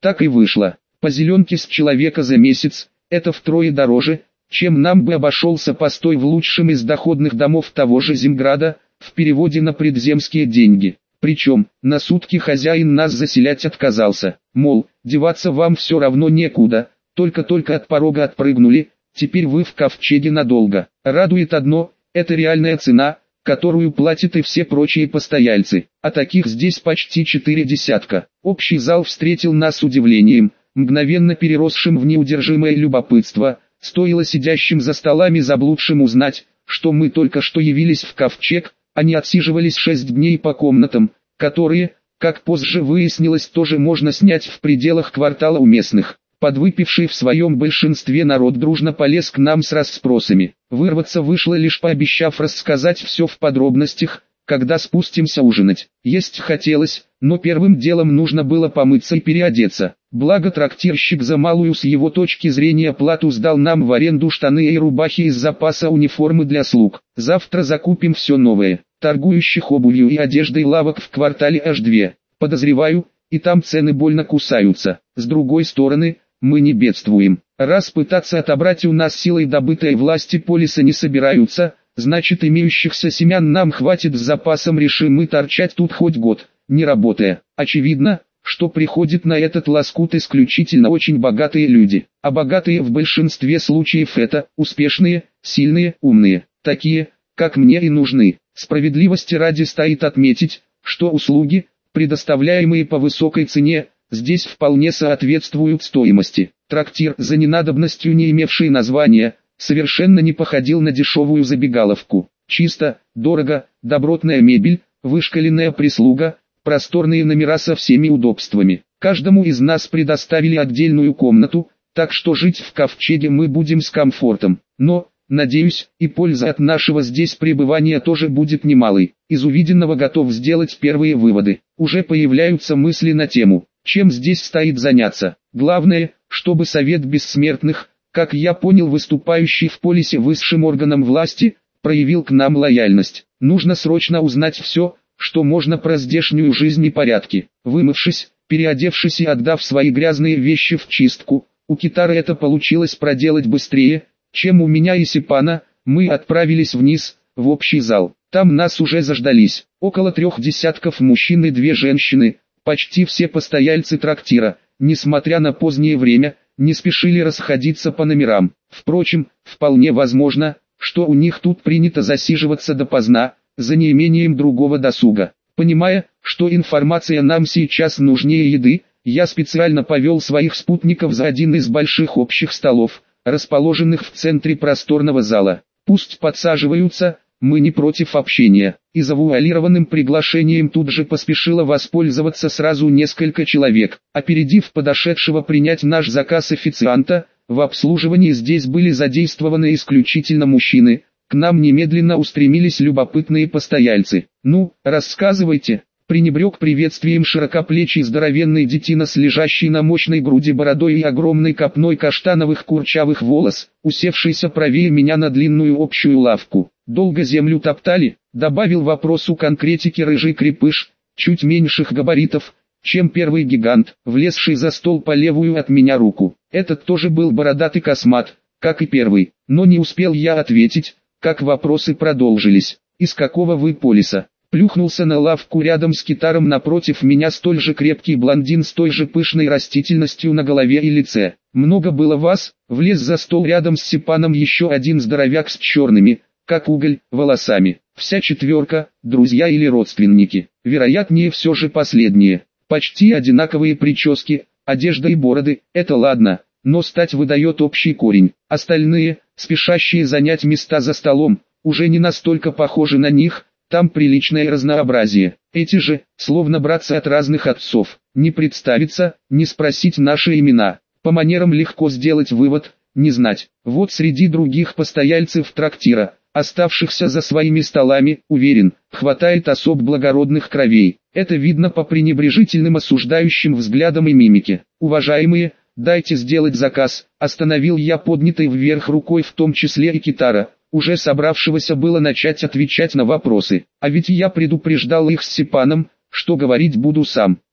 Так и вышло. По зеленке с человека за месяц, это втрое дороже, чем нам бы обошелся постой в лучшем из доходных домов того же Зимграда, в переводе на предземские деньги. Причем, на сутки хозяин нас заселять отказался, мол, деваться вам все равно некуда, только-только от порога отпрыгнули, теперь вы в ковчеге надолго. Радует одно, это реальная цена, которую платят и все прочие постояльцы, а таких здесь почти 4 десятка. Общий зал встретил нас удивлением, мгновенно переросшим в неудержимое любопытство. Стоило сидящим за столами заблудшим узнать, что мы только что явились в ковчег, а не отсиживались 6 дней по комнатам, которые, как позже выяснилось, тоже можно снять в пределах квартала у местных. Подвыпивший в своем большинстве народ дружно полез к нам с расспросами. Вырваться вышло лишь пообещав рассказать все в подробностях, когда спустимся ужинать. Есть хотелось, но первым делом нужно было помыться и переодеться. Благо трактирщик за малую с его точки зрения плату сдал нам в аренду штаны и рубахи из запаса униформы для слуг. Завтра закупим все новое. Торгующих обувью и одеждой лавок в квартале аж 2. Подозреваю, и там цены больно кусаются. С другой стороны, мы не бедствуем. Раз пытаться отобрать у нас силой добытой власти полиса не собираются, значит имеющихся семян нам хватит с запасом, решим мы торчать тут хоть год, не работая. Очевидно, что приходят на этот лоскут исключительно очень богатые люди. А богатые в большинстве случаев это успешные, сильные, умные. Такие, как мне и нужны. Справедливости ради стоит отметить, что услуги, предоставляемые по высокой цене, здесь вполне соответствуют стоимости. Трактир, за ненадобностью не имевший названия, совершенно не походил на дешевую забегаловку. Чисто, дорого, добротная мебель, вышкаленная прислуга, просторные номера со всеми удобствами. Каждому из нас предоставили отдельную комнату, так что жить в ковчеге мы будем с комфортом. Но, надеюсь, и польза от нашего здесь пребывания тоже будет немалой. Из увиденного готов сделать первые выводы. Уже появляются мысли на тему, чем здесь стоит заняться. Главное, чтобы Совет Бессмертных, как я понял, выступающий в полисе высшим органом власти, проявил к нам лояльность. Нужно срочно узнать все, что можно про здешнюю жизнь и порядки. Вымывшись, переодевшись и отдав свои грязные вещи в чистку, у Китары это получилось проделать быстрее, чем у меня и Сипана. Мы отправились вниз, в общий зал. Там нас уже заждались, около 3 десятков мужчин и 2 женщины, почти все постояльцы трактира, несмотря на позднее время, не спешили расходиться по номерам. Впрочем, вполне возможно, что у них тут принято засиживаться допоздна, за неимением другого досуга. Понимая, что информация нам сейчас нужнее еды, я специально повел своих спутников за один из больших общих столов, расположенных в центре просторного зала. Пусть подсаживаются, мы не против общения. И завуалированным приглашением тут же поспешило воспользоваться сразу несколько человек. Опередив подошедшего принять наш заказ официанта, в обслуживании здесь были задействованы исключительно мужчины. К нам немедленно устремились любопытные постояльцы. «Ну, рассказывайте», — пренебрег приветствием широкоплечий здоровенный детина с лежащей на мощной груди бородой и огромной копной каштановых курчавых волос, усевшийся правее меня на длинную общую лавку. «Долго землю топтали?» — добавил вопросу конкретики рыжий крепыш, чуть меньших габаритов, чем первый гигант, влезший за стол по левую от меня руку. Этот тоже был бородатый космат, как и первый, но не успел я ответить, как вопросы продолжились. «Из какого вы полиса?» Плюхнулся на лавку рядом с Китаром напротив меня столь же крепкий блондин с той же пышной растительностью на голове и лице. «Много было вас?» Влез за стол рядом с Сипаном еще один здоровяк с черными, как уголь, волосами. Вся четверка, друзья или родственники. Вероятнее все же последние. Почти одинаковые прически, одежда и бороды, это ладно, но стать выдает общий корень. Остальные, спешащие занять места за столом, уже не настолько похожи на них, там приличное разнообразие. Эти же, словно братцы от разных отцов, не представиться, не спросить наши имена. По манерам легко сделать вывод, не знать. Вот среди других постояльцев трактира, оставшихся за своими столами, уверен, хватает особ благородных кровей. Это видно по пренебрежительным осуждающим взглядам и мимике. «Уважаемые, дайте сделать заказ», остановил я поднятой вверх рукой в том числе и Китара, уже собравшегося было начать отвечать на вопросы. А ведь я предупреждал их с Сипаном, что говорить буду сам.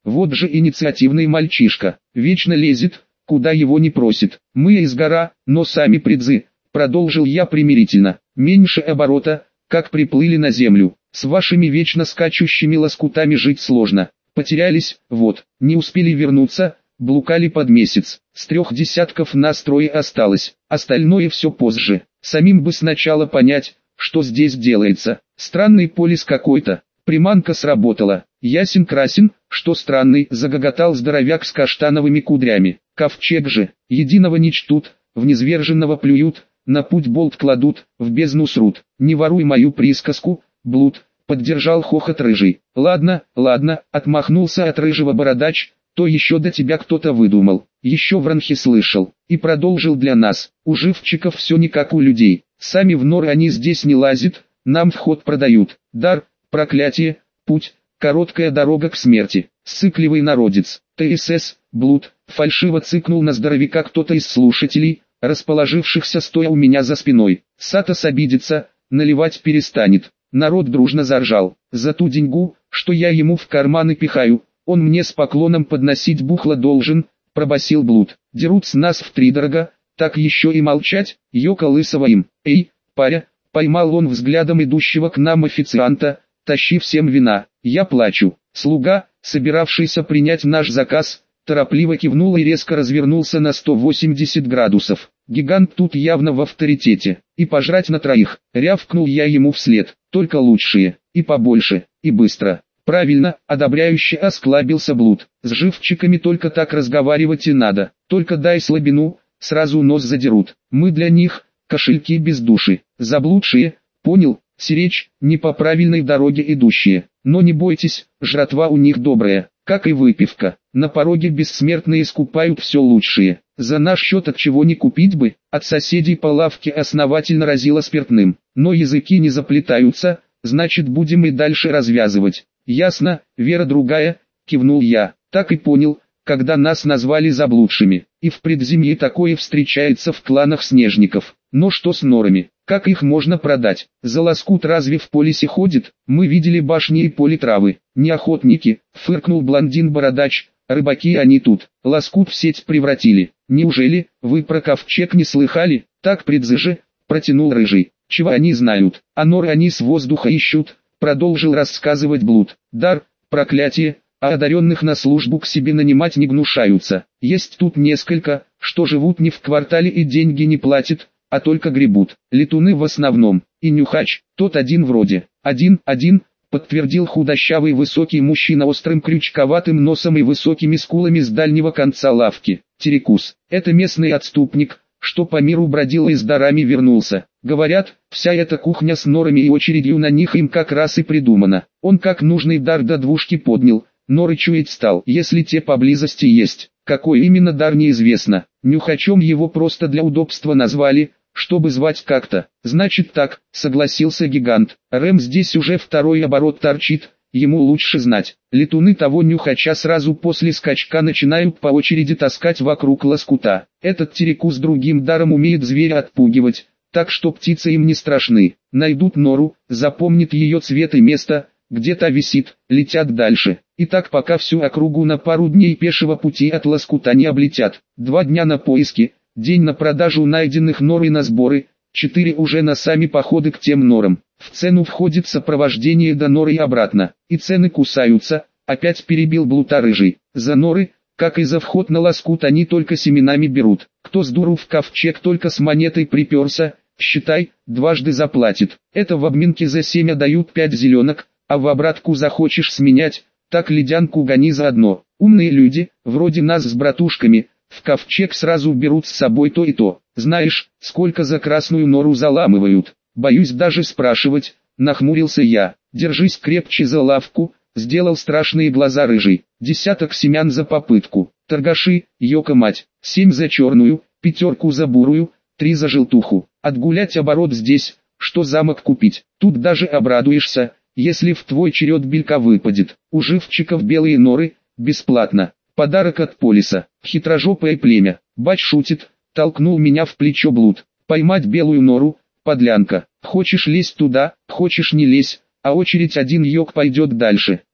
Вот же инициативный мальчишка, вечно лезет, куда его не просит. Мы из гора, но сами предзы, продолжил я примирительно. Меньше оборота, как приплыли на землю. С вашими вечно скачущими лоскутами жить сложно. Потерялись, вот, не успели вернуться, блукали под месяц. С 3 десятков нас 3 осталось, остальное все позже. Самим бы сначала понять, что здесь делается. Странный полис какой-то. Приманка сработала. Ясен-красен, что странный, загоготал здоровяк с каштановыми кудрями. Ковчег же, единого не чтут, в низверженного плюют, на путь болт кладут, в бездну срут. Не воруй мою присказку, блуд, поддержал хохот рыжий. Ладно, ладно, отмахнулся от рыжего бородач, то еще до тебя кто-то выдумал. Еще в ранхе слышал. И продолжил для нас. У живчиков все не как у людей. Сами в норы они здесь не лазят, нам вход продают. Дар, проклятие, путь, короткая дорога к смерти. Сыкливый народец. ТСС, блуд, фальшиво цыкнул на здоровяка кто-то из слушателей, расположившихся стоя у меня за спиной. Сатос обидится, наливать перестанет. Народ дружно заржал. За ту деньгу, что я ему в карманы пихаю, он мне с поклоном подносить бухло должен, пробасил блуд. Дерут с нас втридорога, так еще и молчать, ёка лысого им. Эй, паря, поймал он взглядом идущего к нам официанта, тащи всем вина. Я плачу. Слуга, собиравшийся принять наш заказ, торопливо кивнул и резко развернулся на 180 градусов. Гигант тут явно в авторитете. И пожрать на 3, рявкнул я ему вслед. Только лучшие, и побольше, и быстро. Правильно, одобряюще осклабился блуд. С живчиками только так разговаривать и надо. Только дай слабину, сразу нос задерут. Мы для них, кошельки без души. Заблудшие, понял, сиречь, не по правильной дороге идущие. Но не бойтесь, жратва у них добрая, как и выпивка. На пороге бессмертные скупают все лучшее. За наш счет от чего не купить бы, от соседей по лавке основательно разило спиртным. Но языки не заплетаются, значит будем и дальше развязывать. Ясно, вера другая, кивнул я. Так и понял, когда нас назвали заблудшими. И в предземье такое встречается в кланах снежников. Но что с норами? Как их можно продать? За лоскут разве в полисе ходит? Мы видели башни и поле травы. Не охотники, фыркнул блондин-бородач, рыбаки они тут. Лоскут в сеть превратили. Неужели, вы про ковчег не слыхали? Так предзы же, протянул рыжий. Чего они знают? А норы они с воздуха ищут, продолжил рассказывать блуд. Дар, проклятие, а одаренных на службу к себе нанимать не гнушаются. Есть тут несколько, что живут не в квартале и деньги не платят, а только гребут. Летуны в основном, и нюхач, тот один вроде. Один, подтвердил худощавый высокий мужчина острым крючковатым носом и высокими скулами с дальнего конца лавки. Терекус, это местный отступник, что по миру бродил и с дарами вернулся. Говорят, вся эта кухня с норами и очередью на них им как раз и придумана. Он как нужный дар до двушки поднял, норы чуять стал, если те поблизости есть. Какой именно дар неизвестно. Нюхачом его просто для удобства назвали, чтобы звать как-то. Значит так, согласился гигант. Рэм здесь уже 2-й оборот торчит, ему лучше знать. Летуны того нюхача сразу после скачка начинают по очереди таскать вокруг лоскута. Этот терекус другим даром умеет зверя отпугивать, так что птицы им не страшны. Найдут нору, запомнит ее цвет и место, где та висит, летят дальше. И так пока всю округу на пару дней пешего пути от лоскута не облетят. 2 дня на поиски, день на продажу найденных нор и на сборы, 4 уже на сами походы к тем норам. В цену входит сопровождение до норы и обратно. И цены кусаются, опять перебил блута рыжий. За норы, как и за вход на лоскут, они только семенами берут. Кто с дуру в ковчег только с монетой приперся, считай, дважды заплатит. Это в обменке за семя дают 5 зеленок, а в обратку захочешь сменять, так ледянку гони заодно. Умные люди, вроде нас с братушками, в ковчег сразу берут с собой то и то. Знаешь, сколько за красную нору заламывают? Боюсь даже спрашивать, нахмурился я. Держись крепче за лавку, сделал страшные глаза рыжий. 10 семян за попытку. Торгаши, ёка мать, 7 за черную, 5 за бурую, 3 за желтуху. Отгулять оборот здесь, что замок купить. Тут даже обрадуешься, если в твой черед белька выпадет. У живчиков белые норы, бесплатно. Подарок от полиса. Хитрожопое племя. Бач шутит, толкнул меня в плечо блуд. Поймать белую нору, подлянка. Хочешь лезть туда, хочешь не лезь, а очередь один йог пойдет дальше.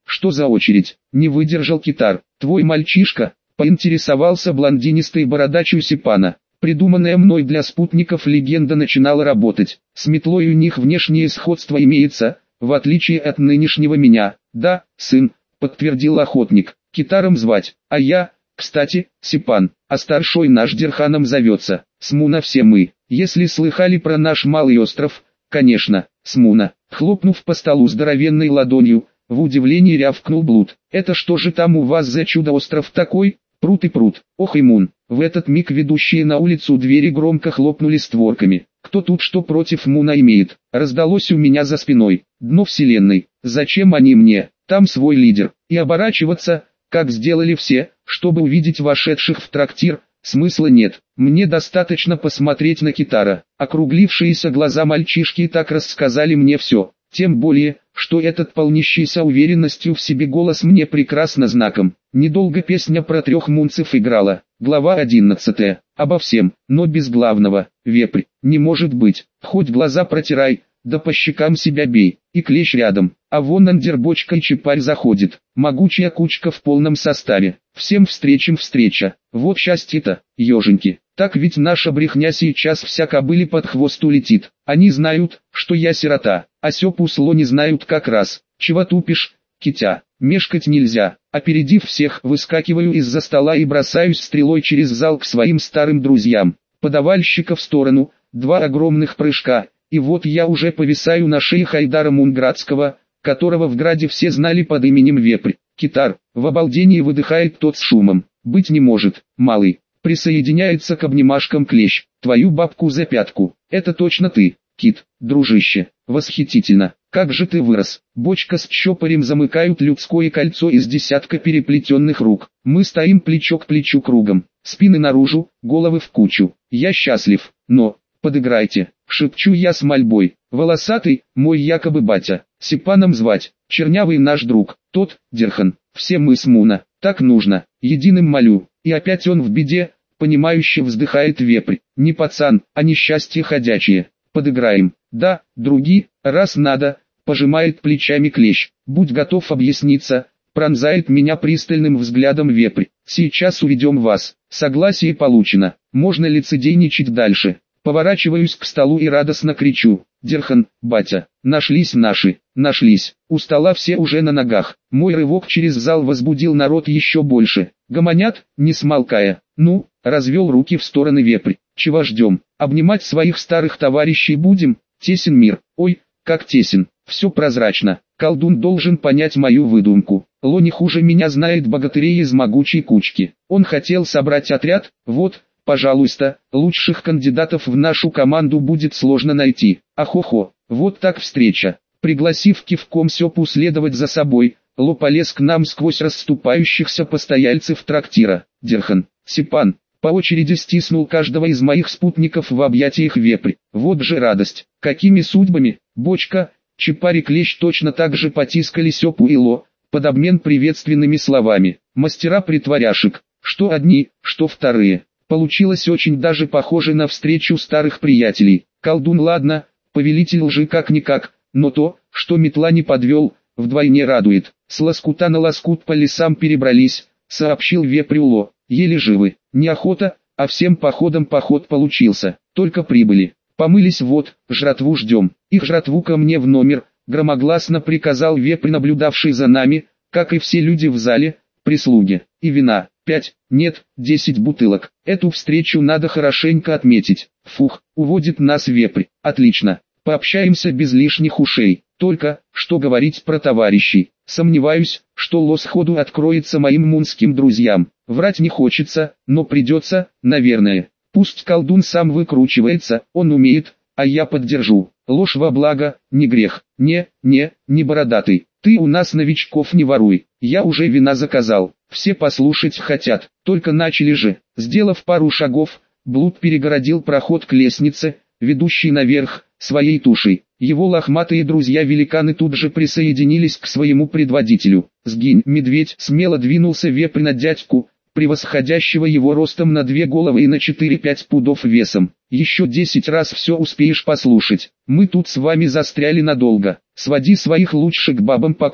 Что за очередь? Не выдержал Китар. Твой мальчишка? Поинтересовался блондинистый бородач у Сипана. Придуманная мной для спутников легенда начинала работать. С метлой у них внешнее сходство имеется, в отличие от нынешнего меня. Да, сын, подтвердил охотник. Китаром звать, а я, кстати, Сипан, а старшой наш Дерханом зовется. Смуна все мы. Если слыхали про наш малый остров, конечно, Смуна. Хлопнув по столу здоровенной ладонью, в удивлении рявкнул Блуд. Это что же там у вас за чудо-остров такой? Пруд и пруд. Ох и мун. В этот миг ведущие на улицу двери громко хлопнули створками. Кто тут что против Муна имеет? Раздалось у меня за спиной. Дно вселенной. Зачем они мне? Там свой лидер. И оборачиваться, как сделали все, чтобы увидеть вошедших в трактир, смысла нет. Мне достаточно посмотреть на Китара. Округлившиеся глаза мальчишки так рассказали мне все. Тем более, что этот полнящийся уверенностью в себе голос мне прекрасно знаком. Недолго песня про трех мунцев играла. Глава 11. Обо всем, но без главного. Вепрь. Не может быть. Хоть глаза протирай, да по щекам себя бей. И клещ рядом. А вон андербочка и чипарь заходит. Могучая кучка в полном составе. Всем встречам встреча. Вот счастье-то, еженьки. Так ведь наша брехня сейчас вся кобыле под хвост улетит. Они знают, что я сирота, а сёпусло не знают как раз. Чего тупишь, Китя? Мешкать нельзя. Опередив всех, выскакиваю из-за стола и бросаюсь стрелой через зал к своим старым друзьям. Подавальщика в сторону, 2 огромных прыжка, и вот я уже повисаю на шее Хайдара Мунградского, которого в граде все знали под именем Вепрь. Китар, в обалдении выдыхает тот с шумом. Быть не может, малый. Присоединяется к обнимашкам клещ. Твою бабку за пятку. Это точно ты, Кит, дружище. Восхитительно. Как же ты вырос. Бочка с чопорем замыкают людское кольцо из десятка переплетенных рук. Мы стоим плечо к плечу кругом. Спины наружу, головы в кучу. Я счастлив, но... Подыграйте, шепчу я с мольбой. Волосатый, мой якобы батя. Сипаном звать. Чернявый наш друг. Тот, Дерхан. Все мы с Муна. Так нужно. Единым молю. И опять он в беде, понимающе вздыхает Вепрь. Не пацан, а несчастье ходячее. Подыграем. Да, други, раз надо, пожимает плечами клещ. Будь готов объясниться, пронзает меня пристальным взглядом Вепрь. Сейчас уведем вас. Согласие получено. Можно лицедейничать дальше. Поворачиваюсь к столу и радостно кричу. Дерхан, батя, нашлись наши, нашлись. У стола все уже на ногах. Мой рывок через зал возбудил народ еще больше. Гомонят, не смолкая. Ну, развел руки в стороны Вепрь. Чего ждем? Обнимать своих старых товарищей будем? Тесен мир. Ой, как тесен. Все прозрачно. Колдун должен понять мою выдумку. Ло не хуже меня знает богатырей из могучей кучки. Он хотел собрать отряд, вот... Пожалуйста, лучших кандидатов в нашу команду будет сложно найти. Ахо-хо, вот так встреча. Пригласив кивком Сёпу следовать за собой, Ло полез к нам сквозь расступающихся постояльцев трактира. Дерхан, Сипан, по очереди стиснул каждого из моих спутников в объятиях Вепрь. Вот же радость. Какими судьбами? Бочка, чипарь и клещ точно так же потискали Сёпу и Ло, под обмен приветственными словами. Мастера притворяшек, что одни, что вторые. Получилось очень даже похоже на встречу старых приятелей. Колдун ладно, повелитель лжи как-никак, но то, что метла не подвел, вдвойне радует. С лоскута на лоскут по лесам перебрались, сообщил Вепрь Ло. Еле живы. Неохота, а всем походом поход получился. Только прибыли. Помылись вот, жратву ждем. Их жратву ко мне в номер, громогласно приказал Вепрь, наблюдавший за нами, как и все люди в зале, прислуги. И вина. 5, нет, 10 бутылок. Эту встречу надо хорошенько отметить. Фух, уводит нас Вепрь. Отлично. Пообщаемся без лишних ушей. Только, что говорить про товарищей. Сомневаюсь, что Ло сходу откроется моим мунским друзьям. Врать не хочется, но придется, наверное. Пусть колдун сам выкручивается, он умеет, а я поддержу. Ложь во благо, не грех. Не бородатый. Ты у нас новичков не воруй. Я уже вина заказал. Все послушать хотят, только начали же. Сделав пару шагов, Блуд перегородил проход к лестнице, ведущей наверх, своей тушей. Его лохматые друзья-великаны тут же присоединились к своему предводителю. «Сгинь, медведь!» Смело двинулся Вепрь на дядьку, превосходящего его ростом на 2 головы и на 4-5 пудов весом. «Еще 10 раз все успеешь послушать. Мы тут с вами застряли надолго. Своди своих лучших к бабам пока.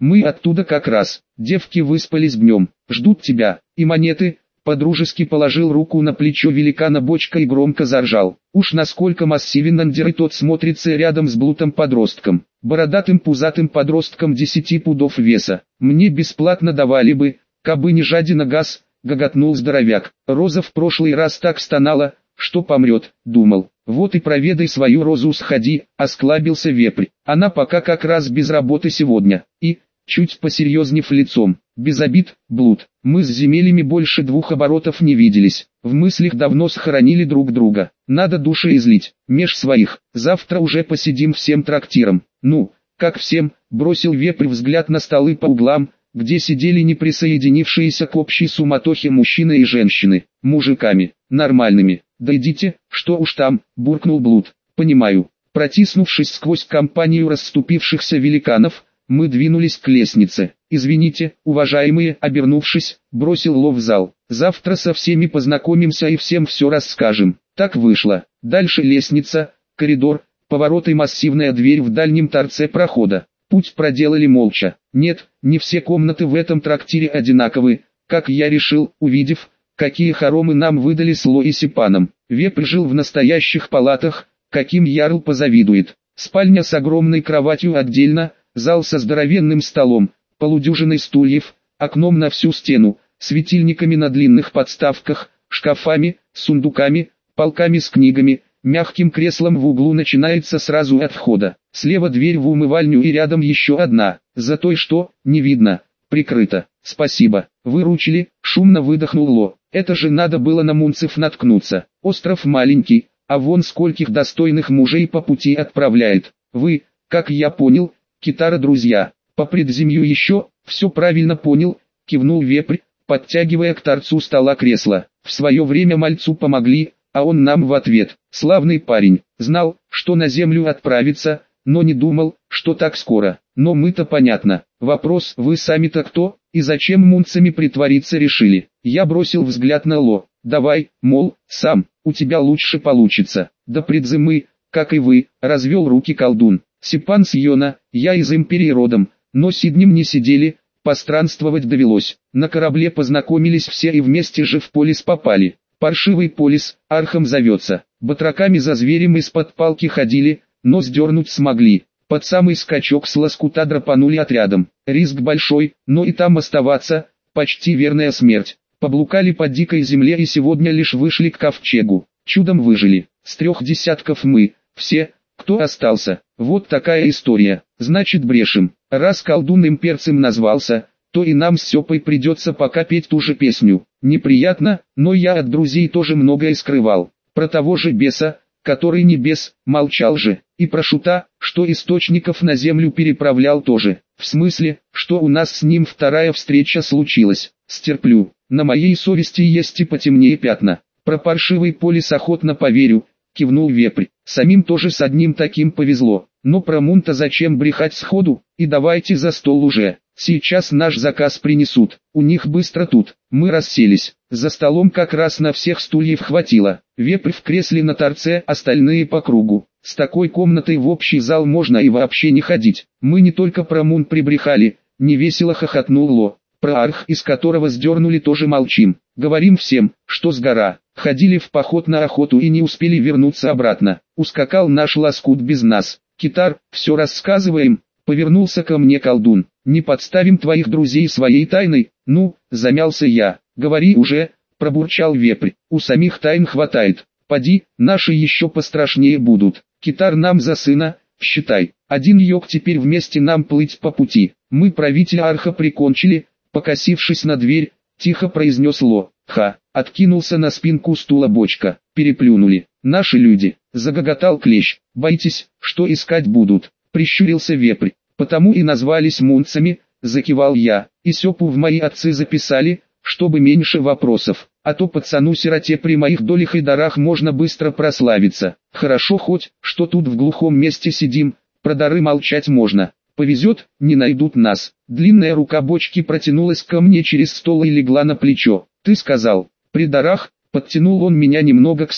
Мы оттуда как раз. Девки выспались днем, ждут тебя. И монеты. Подружески положил руку на плечо великана Бочка и громко заржал. Уж насколько массивен Андер, тот смотрится рядом с Блутом-подростком. Бородатым пузатым подростком 10 пудов веса. Мне бесплатно давали бы, кабы не жадина газ, гоготнул здоровяк. Роза в прошлый раз так стонала, что помрет, думал. Вот и проведай свою Розу, сходи, осклабился вепрь. Она пока как раз без работы сегодня. И, чуть посерьезнев лицом, без обид, Блуд, мы с земелями больше 2 оборотов не виделись. В мыслях давно схоронили друг друга. Надо души излить, меж своих. Завтра уже посидим всем трактиром. Ну, как всем, бросил вепрь взгляд на столы по углам, где сидели не присоединившиеся к общей суматохе мужчины и женщины, мужиками, нормальными. Да идите, что уж там, буркнул Блуд. Понимаю. Протиснувшись сквозь компанию расступившихся великанов, мы двинулись к лестнице. «Извините, уважаемые», обернувшись, бросил Ло в зал. «Завтра со всеми познакомимся и всем все расскажем». Так вышло. Дальше лестница, коридор, поворот и массивная дверь в дальнем торце прохода. Путь проделали молча. Нет, не все комнаты в этом трактире одинаковы, как я решил, увидев, какие хоромы нам выдали с Ло и Сипаном. Вепрь жил в настоящих палатах, каким ярл позавидует. Спальня с огромной кроватью отдельно, зал со здоровенным столом, полудюжиной стульев, окном на всю стену, светильниками на длинных подставках, шкафами, сундуками, полками с книгами, мягким креслом в углу начинается сразу от входа. Слева дверь в умывальню и рядом еще одна, за той что, не видно, прикрыто. «Спасибо, выручили», шумно выдохнул Ло. «Это же надо было на мунцев наткнуться. Остров маленький, а вон скольких достойных мужей по пути отправляет. Вы, как я понял, Китара друзья. По предземью еще, все правильно понял», кивнул вепрь, подтягивая к торцу стола кресло. «В свое время мальцу помогли, а он нам в ответ. Славный парень, знал, что на землю отправится, но не думал, что так скоро. Но мы-то понятно. Вопрос, вы сами-то кто, и зачем мунцами притвориться решили?» Я бросил взгляд на Ло. «Давай, мол, сам, у тебя лучше получится». «Да предземы, как и вы», развел руки колдун. «Сипан с Йона, я из Империи родом, но Сиднем не сидели, постранствовать довелось. На корабле познакомились все и вместе же в полис попали. Паршивый полис, Архом зовется. Батраками за зверем из-под палки ходили, но сдернуть смогли. Под самый скачок с лоскута драпанули отрядом. Риск большой, но и там оставаться, почти верная смерть. Поблукали по дикой земле и сегодня лишь вышли к ковчегу. Чудом выжили. С 3 десятков мы, все, кто остался. Вот такая история. Значит, брешем. Раз колдун имперцем назвался, то и нам с Сёпой придется пока петь ту же песню. Неприятно, но я от друзей тоже многое скрывал. Про того же беса, который не бес, молчал же. И про шута, что источников на землю переправлял тоже. В смысле, что у нас с ним вторая встреча случилась. Стерплю. На моей совести есть и потемнее пятна. Про паршивый полис охотно поверю, кивнул вепрь. Самим тоже с одним таким повезло. Но про мунта зачем брехать сходу, и давайте за стол уже. Сейчас наш заказ принесут. У них быстро тут. Мы расселись. За столом как раз на всех стульев хватило. Вепрь в кресле на торце, остальные по кругу. С такой комнатой в общий зал можно и вообще не ходить. Мы не только про мун прибрехали, невесело хохотнул Ло. Про арх, из которого сдернули, тоже молчим. Говорим всем, что с гора. Ходили в поход на охоту и не успели вернуться обратно. Ускакал наш лоскут без нас. Китар, все рассказываем. Повернулся ко мне колдун. Не подставим твоих друзей своей тайной? Ну, замялся я. Говори уже, пробурчал вепрь. У самих тайн хватает. Поди, наши еще пострашнее будут. Китар нам за сына, считай. Один йог теперь вместе нам плыть по пути. Мы правителя арха прикончили, покосившись на дверь, тихо произнес Ло. Ха, откинулся на спинку стула Бочка. Переплюнули. Наши люди. Загоготал Клещ. Боитесь, что искать будут? Прищурился вепрь. Потому и назвались мунцами, закивал я. И Сёпу в мои отцы записали, чтобы меньше вопросов. А то пацану-сироте при моих долях и дарах можно быстро прославиться. Хорошо хоть, что тут в глухом месте сидим, про дары молчать можно. Повезет, не найдут нас. Длинная рука Бочки протянулась ко мне через стол и легла на плечо. Ты сказал, при дарах, подтянул он меня немного к себе.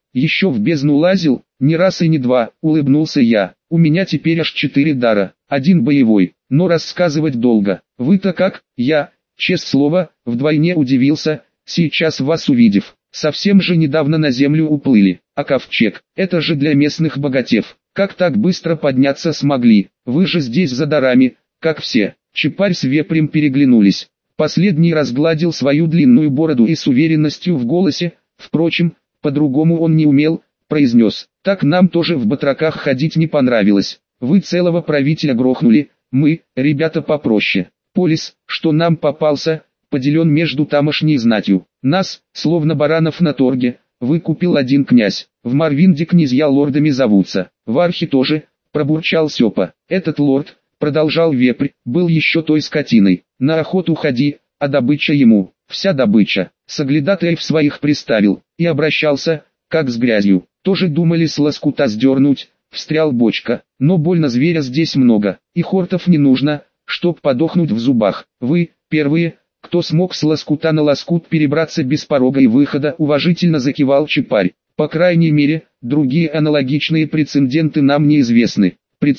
Еще в бездну лазил, не раз и не два, улыбнулся я. У меня теперь аж 4 дара, один боевой, но рассказывать долго. Вы-то как? Я, честное слово, вдвойне удивился, сейчас вас увидев. Совсем же недавно на землю уплыли, а ковчег, это же для местных богатев. Как так быстро подняться смогли? Вы же здесь за дарами, как все. Чапарь с Вепрем переглянулись. Последний разгладил свою длинную бороду и с уверенностью в голосе, впрочем, по-другому он не умел, произнес: «Так нам тоже в батраках ходить не понравилось. Вы целого правителя грохнули, мы, ребята, попроще. Полис, что нам попался, поделен между тамошней знатью. Нас, словно баранов на торге, выкупил один князь. В Марвинде князья лордами зовутся, в Архе тоже», пробурчал Сёпа. «Этот лорд, — продолжал Вепрь, — был еще той скотиной. На охоту ходи, а добыча ему, вся добыча. Соглядатаев своих приставил, и обращался, как с грязью. Тоже думали с лоскута сдернуть», — встрял Бочка. «Но больно зверя здесь много, и хортов не нужно, чтоб подохнуть в зубах. Вы, первые, кто смог с лоскута на лоскут перебраться без порога и выхода», — уважительно закивал Чапарь. «По крайней мере, другие аналогичные прецеденты нам неизвестны.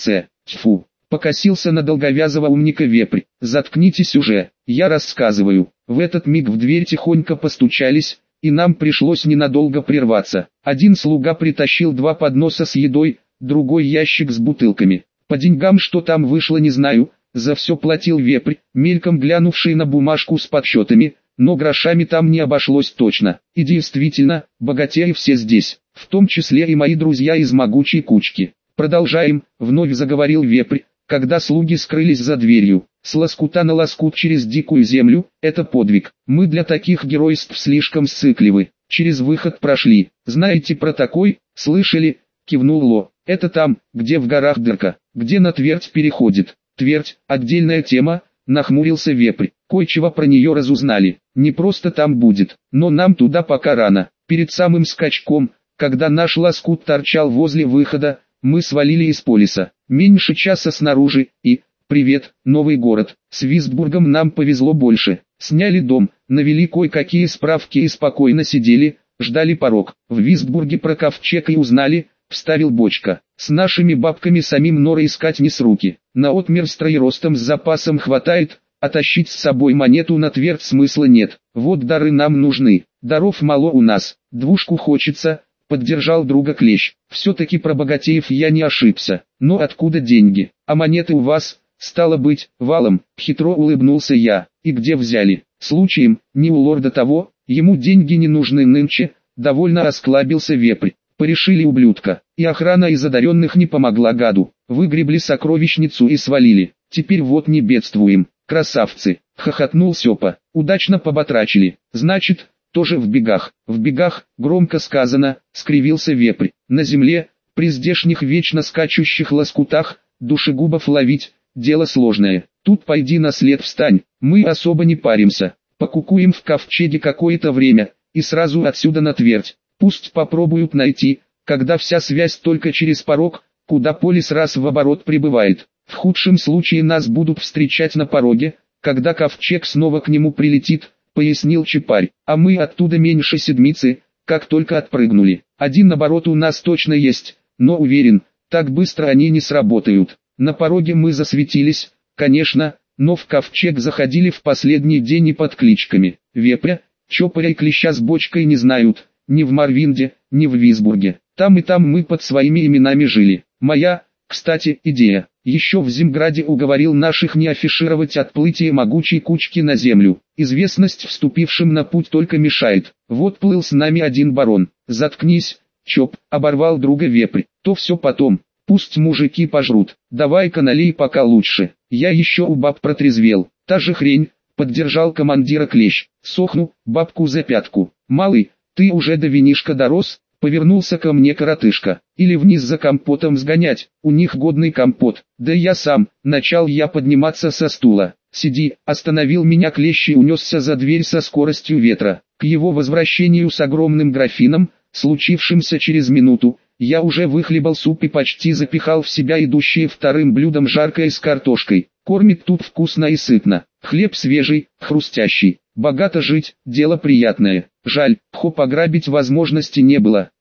Тьфу». Покосился на долговязого умника Вепрь. «Заткнитесь уже, я рассказываю». В этот миг в дверь тихонько постучались, и нам пришлось ненадолго прерваться. Один слуга притащил 2 подноса с едой, другой ящик с бутылками. По деньгам, что там вышло, не знаю, за все платил Вепрь, мельком глянувший на бумажку с подсчетами, но грошами там не обошлось точно. И действительно, богатеи все здесь, в том числе и мои друзья из могучей кучки. «Продолжаем», — вновь заговорил Вепрь, когда слуги скрылись за дверью. «С лоскута на лоскут через дикую землю — это подвиг. Мы для таких геройств слишком сцикливы. Через выход прошли. Знаете про такой? Слышали?» — кивнул Ло. «Это там, где в горах дырка, где на Твердь переходит». «Твердь — отдельная тема», — нахмурился Вепрь. «Кое-чего про нее разузнали. Не просто там будет, но нам туда пока рано. Перед самым скачком, когда наш лоскут торчал возле выхода, мы свалили из полиса. Меньше часа снаружи, и, привет, новый город. С Вистбургом нам повезло больше. Сняли дом, навели кое-какие справки и спокойно сидели, ждали порог. В Вистбурге про ковчег и узнали», — вставил Бочка. «С нашими бабками самим норы искать не с руки. На отмер с троеростом с запасом хватает, а тащить с собой монету на Твердь смысла нет. Вот дары нам нужны. Даров мало у нас, двушку хочется», — поддержал друга Клещ. «Все-таки про богатеев я не ошибся. Но откуда деньги? А монеты у вас, стало быть, валом?» Хитро улыбнулся я. «И где взяли?» «Случаем, не у лорда того, ему деньги не нужны нынче», — довольно расклабился Вепрь. «Порешили ублюдка, и охрана из одаренных не помогла гаду. Выгребли сокровищницу и свалили. Теперь вот не бедствуем. Красавцы!» — хохотнул Сёпа. «Удачно побатрачили. Значит, тоже в бегах». «В бегах», громко сказано, — скривился Вепрь. «На земле, при здешних вечно скачущих лоскутах, душегубов ловить — дело сложное. Тут пойди на след встань, мы особо не паримся. Покукуем в ковчеге какое-то время, и сразу отсюда на Твердь. Пусть попробуют найти, когда вся связь только через порог, куда полис раз в оборот прибывает. В худшем случае нас будут встречать на пороге, когда ковчег снова к нему прилетит», — пояснил Чапарь. «А мы оттуда меньше седмицы, как только отпрыгнули. Один оборот у нас точно есть, но уверен, так быстро они не сработают. На пороге мы засветились, конечно, но в ковчег заходили в последний день и под кличками. Вепря, Чапаря и Клеща с Бочкой не знают, ни в Марвинде, ни в Висбурге. Там и там мы под своими именами жили. Моя, кстати, идея. Еще в Зимграде уговорил наших не афишировать отплытие могучей кучки на землю. Известность вступившим на путь только мешает. Вот плыл с нами один барон. «Заткнись, Чоп», — оборвал друга Вепрь. «То все потом. Пусть мужики пожрут. Давай-ка налей пока лучше. Я еще у баб протрезвел». «Та же хрень», — поддержал командира Клещ. «Сохну, бабку за пятку». «Малый, ты уже до винишка дорос?» — повернулся ко мне коротышка. «Или вниз за компотом сгонять, у них годный компот». «Да я сам», — начал я подниматься со стула. «Сиди», — остановил меня Клещ и унесся за дверь со скоростью ветра. К его возвращению с огромным графином, случившимся через минуту, я уже выхлебал суп и почти запихал в себя идущее вторым блюдом жаркое с картошкой. Кормит тут вкусно и сытно. Хлеб свежий, хрустящий. Богато жить, дело приятное. Жаль, пограбить возможности не было.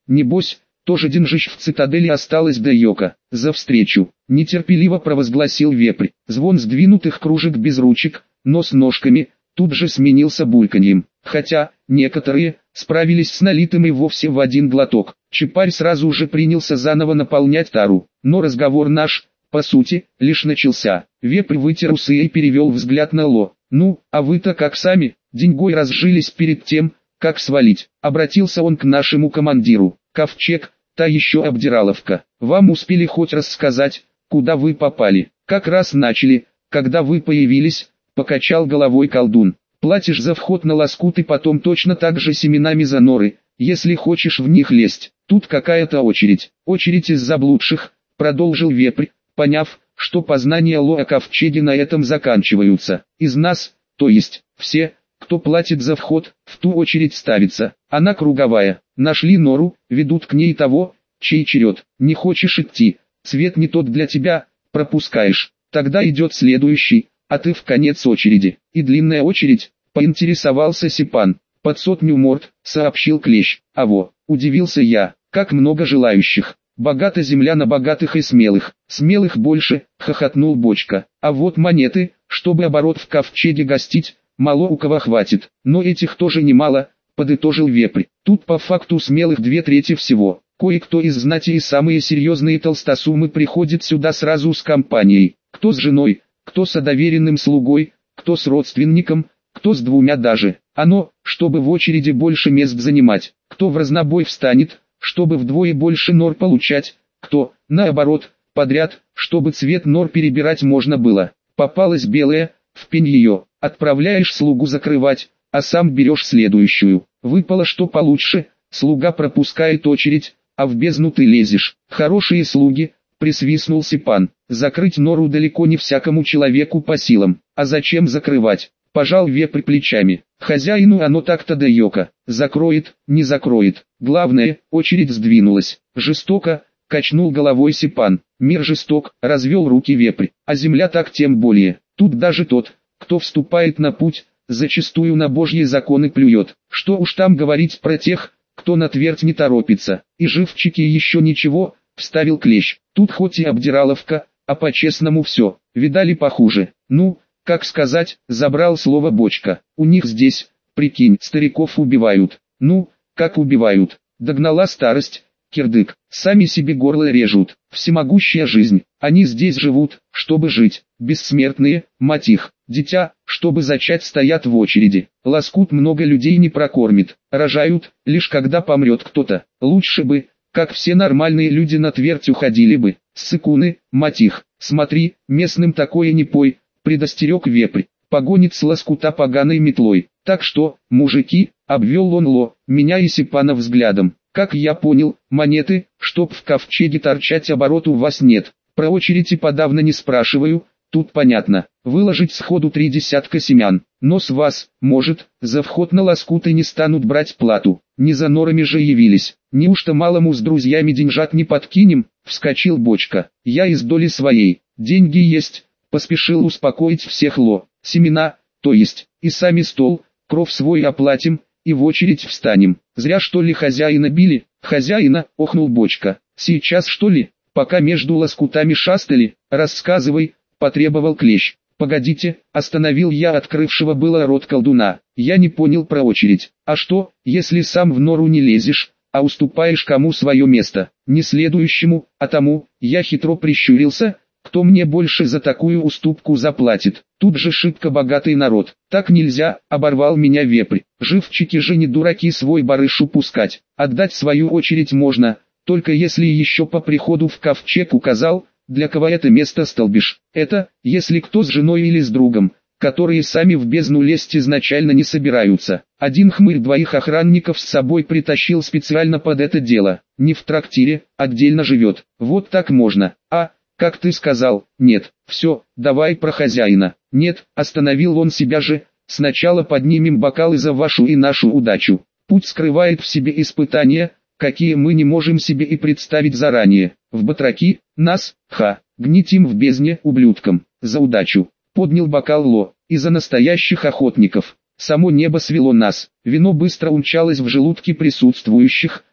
небось, тоже деньжищ в цитадели осталось до йока. За встречу, нетерпеливо провозгласил вепрь. Звон сдвинутых кружек без ручек, но с ножками, тут же сменился бульканьем. Хотя, некоторые, справились с налитым и вовсе в один глоток. Чапарь сразу же принялся заново наполнять тару. Но разговор наш, по сути, лишь начался. Вепрь вытер усы и перевел взгляд на Ло. «Ну, а вы-то как сами, деньгой разжились перед тем, как свалить?» Обратился он к нашему командиру. «Ковчег, та еще обдираловка. Вам успели хоть рассказать, куда вы попали?» «Как раз начали, когда вы появились», — покачал головой колдун. «Платишь за вход на лоскут и потом точно так же семенами за норы, если хочешь в них лезть. Тут какая-то очередь. Очередь из заблудших», — продолжил вепрь, поняв, что познания Ло о ковчеге на этом заканчиваются. «Из нас, то есть, все, кто платит за вход, в ту очередь ставится. Она круговая. Нашли нору, ведут к ней того, чей черед. Не хочешь идти, цвет не тот для тебя, пропускаешь. Тогда идет следующий, а ты в конец очереди. И длинная очередь», — поинтересовался Сипан. «Под 100 морд», — сообщил Клещ. «Аво», — удивился я, — «как много желающих. Богата земля на богатых и смелых. Смелых больше», — хохотнул Бочка. «А вот монеты, чтобы оборот в ковчеге гостить, мало у кого хватит. Но этих тоже немало», — подытожил вепрь. «Тут по факту смелых 2/3 всего. Кое-кто из знати и самые серьезные толстосумы приходит сюда сразу с компанией. Кто с женой, кто с доверенным слугой, кто с родственником, кто с 2 даже. Оно, чтобы в очереди больше мест занимать. Кто в разнобой встанет, чтобы вдвое больше нор получать. Кто, наоборот, подряд, чтобы цвет нор перебирать можно было. Попалась белая, впень ее, отправляешь слугу закрывать, а сам берешь следующую. Выпало что получше, слуга пропускает очередь, а в бездну ты лезешь. Хорошие слуги», — присвистнул Сипан. «Закрыть нору далеко не всякому человеку по силам. А зачем закрывать?» — пожал вепрь плечами. «Хозяину оно так-то да йока. Закроет, не закроет. Главное, очередь сдвинулась. Жестоко», — качнул головой Сипан. «Мир жесток», — развел руки вепрь. «А земля так тем более. Тут даже тот, кто вступает на путь, зачастую на божьи законы плюет. Что уж там говорить про тех, кто на твердь не торопится. И живчики еще ничего», — вставил Клещ. «Тут хоть и обдираловка, а по-честному все. Видали похуже. Ну, как сказать», — забрал слово Бочка. «У них здесь, прикинь, стариков убивают». «Ну, как убивают?» Догнала старость, кирдык. «Сами себе горло режут. Всемогущая жизнь. Они здесь живут, чтобы жить. Бессмертные, мать их. Дитя, чтобы зачать, стоят в очереди. Лоскут много людей не прокормит. Рожают, лишь когда помрет кто-то. Лучше бы, как все нормальные люди на твердь уходили бы. Ссыкуны, мать их. Смотри, местным такое не пой», — предостерег вепрь. «Погонит с лоскута поганой метлой. Так что, мужики», — обвел он Ло, меня и Сипана взглядом. «Как я понял, монеты, чтоб в ковчеге торчать, оборот у вас нет. Про очередь и подавно не спрашиваю, тут понятно. Выложить сходу 3 десятка семян. Но с вас, может, за вход на лоскут и не станут брать плату. Не за норами же явились. Неужто малому с друзьями деньжат не подкинем?» — вскочил Бочка. «Я из доли своей. Деньги есть», — поспешил успокоить всех Ло. «Семена, то есть, и сами стол, кров свой оплатим, и в очередь встанем. Зря что ли хозяина били?» «Хозяина», — охнул Бочка. «Сейчас что ли, пока между лоскутами шастали?» «Рассказывай», — потребовал Клещ. «Погодите», — остановил я открывшего было рот колдуна. «Я не понял про очередь. А что, если сам в нору не лезешь, а уступаешь кому свое место? Не следующему, а тому?» Я хитро прищурился. «Кто мне больше за такую уступку заплатит? Тут же шибко богатый народ. Так нельзя», — оборвал меня вепрь. «Живчики же не дураки свой барыш упускать. Отдать свою очередь можно, только если еще по приходу в ковчег указал, для кого это место столбишь. Это, если кто с женой или с другом, которые сами в бездну лезть изначально не собираются. Один хмырь 2 охранников с собой притащил специально под это дело. Не в трактире, отдельно живет. Вот так можно. А, как ты сказал, нет. Все, давай про хозяина». «Нет», — остановил он себя же, «сначала поднимем бокалы за вашу и нашу удачу. Путь скрывает в себе испытания, какие мы не можем себе и представить заранее. В батраки, нас, гнетим в бездне, ублюдкам, за удачу». Поднял бокал Ло, «и за настоящих охотников. Само небо свело нас». Вино быстро умчалось в желудки присутствующих,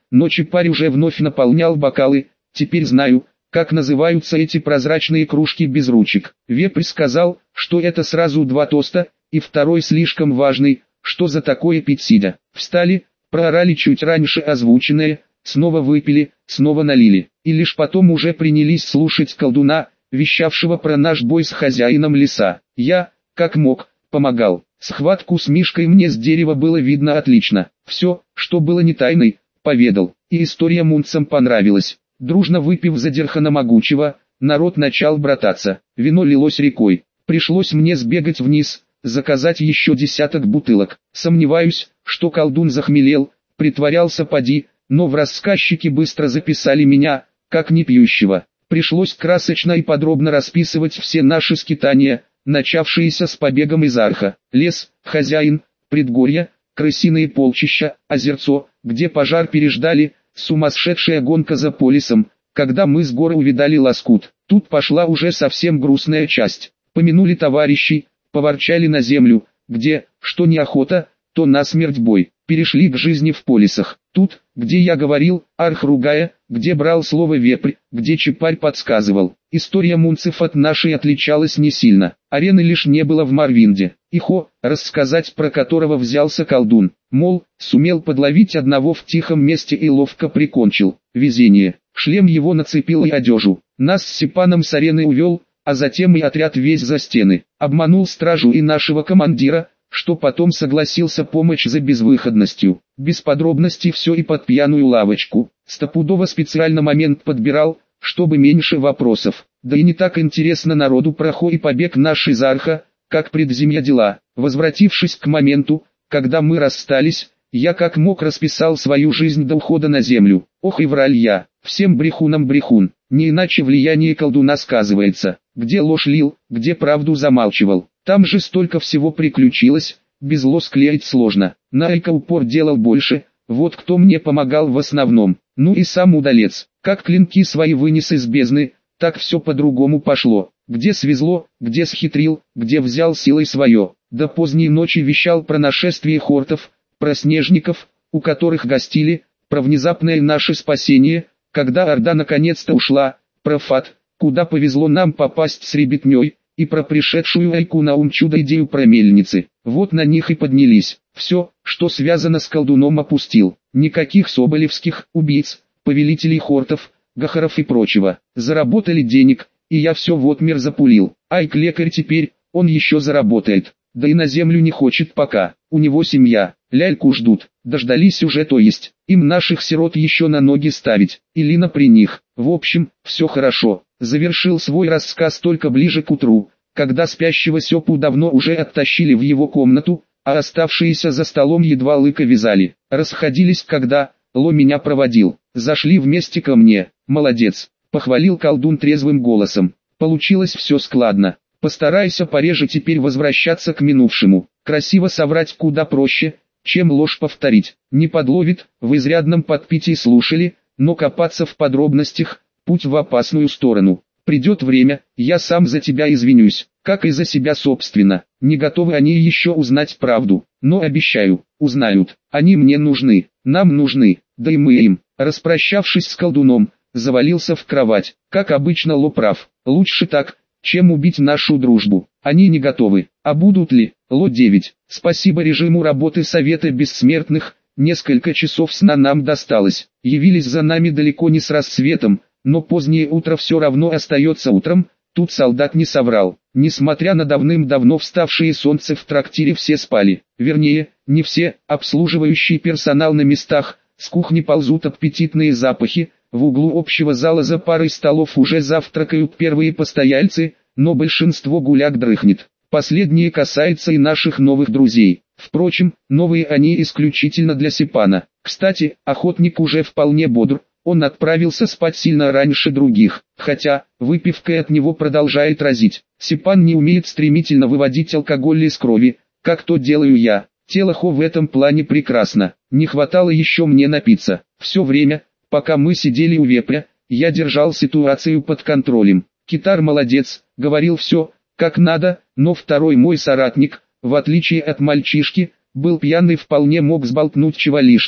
но Чапарь уже вновь наполнял бокалы. Теперь знаю, как называются эти прозрачные кружки без ручек. Вепрь сказал, что это сразу два тоста, и второй слишком важный, что за такое пить сидя. Встали, проорали чуть раньше озвученное, снова выпили, снова налили, и лишь потом уже принялись слушать колдуна, вещавшего про наш бой с хозяином леса. Я, как мог, помогал. Схватку с Мишкой мне с дерева было видно отлично. Все, что было не тайной, поведал, и история мунцам понравилась. Дружно выпив за Дерхана Могучего, народ начал брататься. Вино лилось рекой. Пришлось мне сбегать вниз, заказать еще десяток бутылок. Сомневаюсь, что колдун захмелел, притворялся поди, но в рассказчики быстро записали меня, как непьющего. Пришлось красочно и подробно расписывать все наши скитания, начавшиеся с побегом из Арха. Лес, хозяин, предгорье, крысиные полчища, озерцо, где пожар переждали, сумасшедшая гонка за полисом, когда мы с горы увидали лоскут. Тут пошла уже совсем грустная часть. Помянули товарищей, поворчали на землю, где, что неохота, то насмерть бой. Перешли к жизни в полисах. Тут, где я говорил, Арх ругая, где брал слово вепрь, где Чапарь подсказывал. История мунцев от нашей отличалась не сильно. Арены лишь не было в Марвинде. Ихо, рассказать про которого взялся колдун. Мол, сумел подловить одного в тихом месте и ловко прикончил. Везение. Шлем его нацепил и одежу. Нас с Сипаном с арены увел, а затем и отряд весь за стены. Обманул стражу и нашего командира, что потом согласился помочь за безвыходностью. Без подробностей все и под пьяную лавочку. Стопудово специально момент подбирал, чтобы меньше вопросов. Да и не так интересно народу проход и побег наш из Арха, как предземья дела. Возвратившись к моменту, когда мы расстались, я как мог расписал свою жизнь до ухода на землю. Ох и враль я, всем брехунам брехун, не иначе влияние колдуна сказывается. Где ложь лил, где правду замалчивал. Там же столько всего приключилось, без лос клеить сложно. Найка упор делал больше, вот кто мне помогал в основном. Ну и сам удалец, как клинки свои вынес из бездны, так все по-другому пошло. Где свезло, где схитрил, где взял силой свое. До поздней ночи вещал про нашествие хортов, про снежников, у которых гостили, про внезапное наше спасение, когда Орда наконец-то ушла, про фат, куда повезло нам попасть с ребятней, и про пришедшую Айку на ум чудо-идею про мельницы. Вот на них и поднялись. Все, что связано с колдуном, опустил. Никаких соболевских убийц, повелителей хортов, гахаров и прочего. Заработали денег, и я все в отмер запулил. Айк-лекарь теперь, он еще заработает. Да и на землю не хочет пока. У него семья, ляльку ждут. Дождались уже, то есть. Им наших сирот еще на ноги ставить. Илина при них. В общем, все хорошо. Завершил свой рассказ только ближе к утру, когда спящего Сёпу давно уже оттащили в его комнату, а оставшиеся за столом едва лыка вязали. Расходились когда, Ло меня проводил. Зашли вместе ко мне. Молодец, похвалил колдун трезвым голосом. Получилось все складно. Постарайся пореже теперь возвращаться к минувшему. Красиво соврать куда проще, чем ложь повторить. Не подловит, в изрядном подпитии слушали, но копаться в подробностях – путь в опасную сторону. Придет время, я сам за тебя извинюсь, как и за себя собственно. Не готовы они еще узнать правду, но обещаю, узнают. Они мне нужны, нам нужны, да и мы им. Распрощавшись с колдуном, завалился в кровать. Как обычно, Ло прав. Лучше так, чем убить нашу дружбу. Они не готовы. А будут ли? Ло 9. Спасибо режиму работы Совета Бессмертных. Несколько часов сна нам досталось. Явились за нами далеко не с рассветом, но позднее утро все равно остается утром. Тут солдат не соврал. Несмотря на давным-давно вставшее солнце, в трактире все спали. Вернее, не все. Обслуживающий персонал на местах. С кухни ползут аппетитные запахи. В углу общего зала за парой столов уже завтракают первые постояльцы, но большинство гуляк дрыхнет. Последнее касается и наших новых друзей. Впрочем, новые они исключительно для Сипана. Кстати, охотник уже вполне бодр, он отправился спать сильно раньше других, хотя, выпивкой от него продолжает разить. Сипан не умеет стремительно выводить алкоголь из крови, как то делаю я. Тело Хо в этом плане прекрасно, не хватало еще мне напиться. Все время, пока мы сидели у вепря, я держал ситуацию под контролем. Китар молодец, говорил все, как надо, но второй мой соратник, в отличие от мальчишки, был пьяный, вполне мог сболтнуть чего лишнего.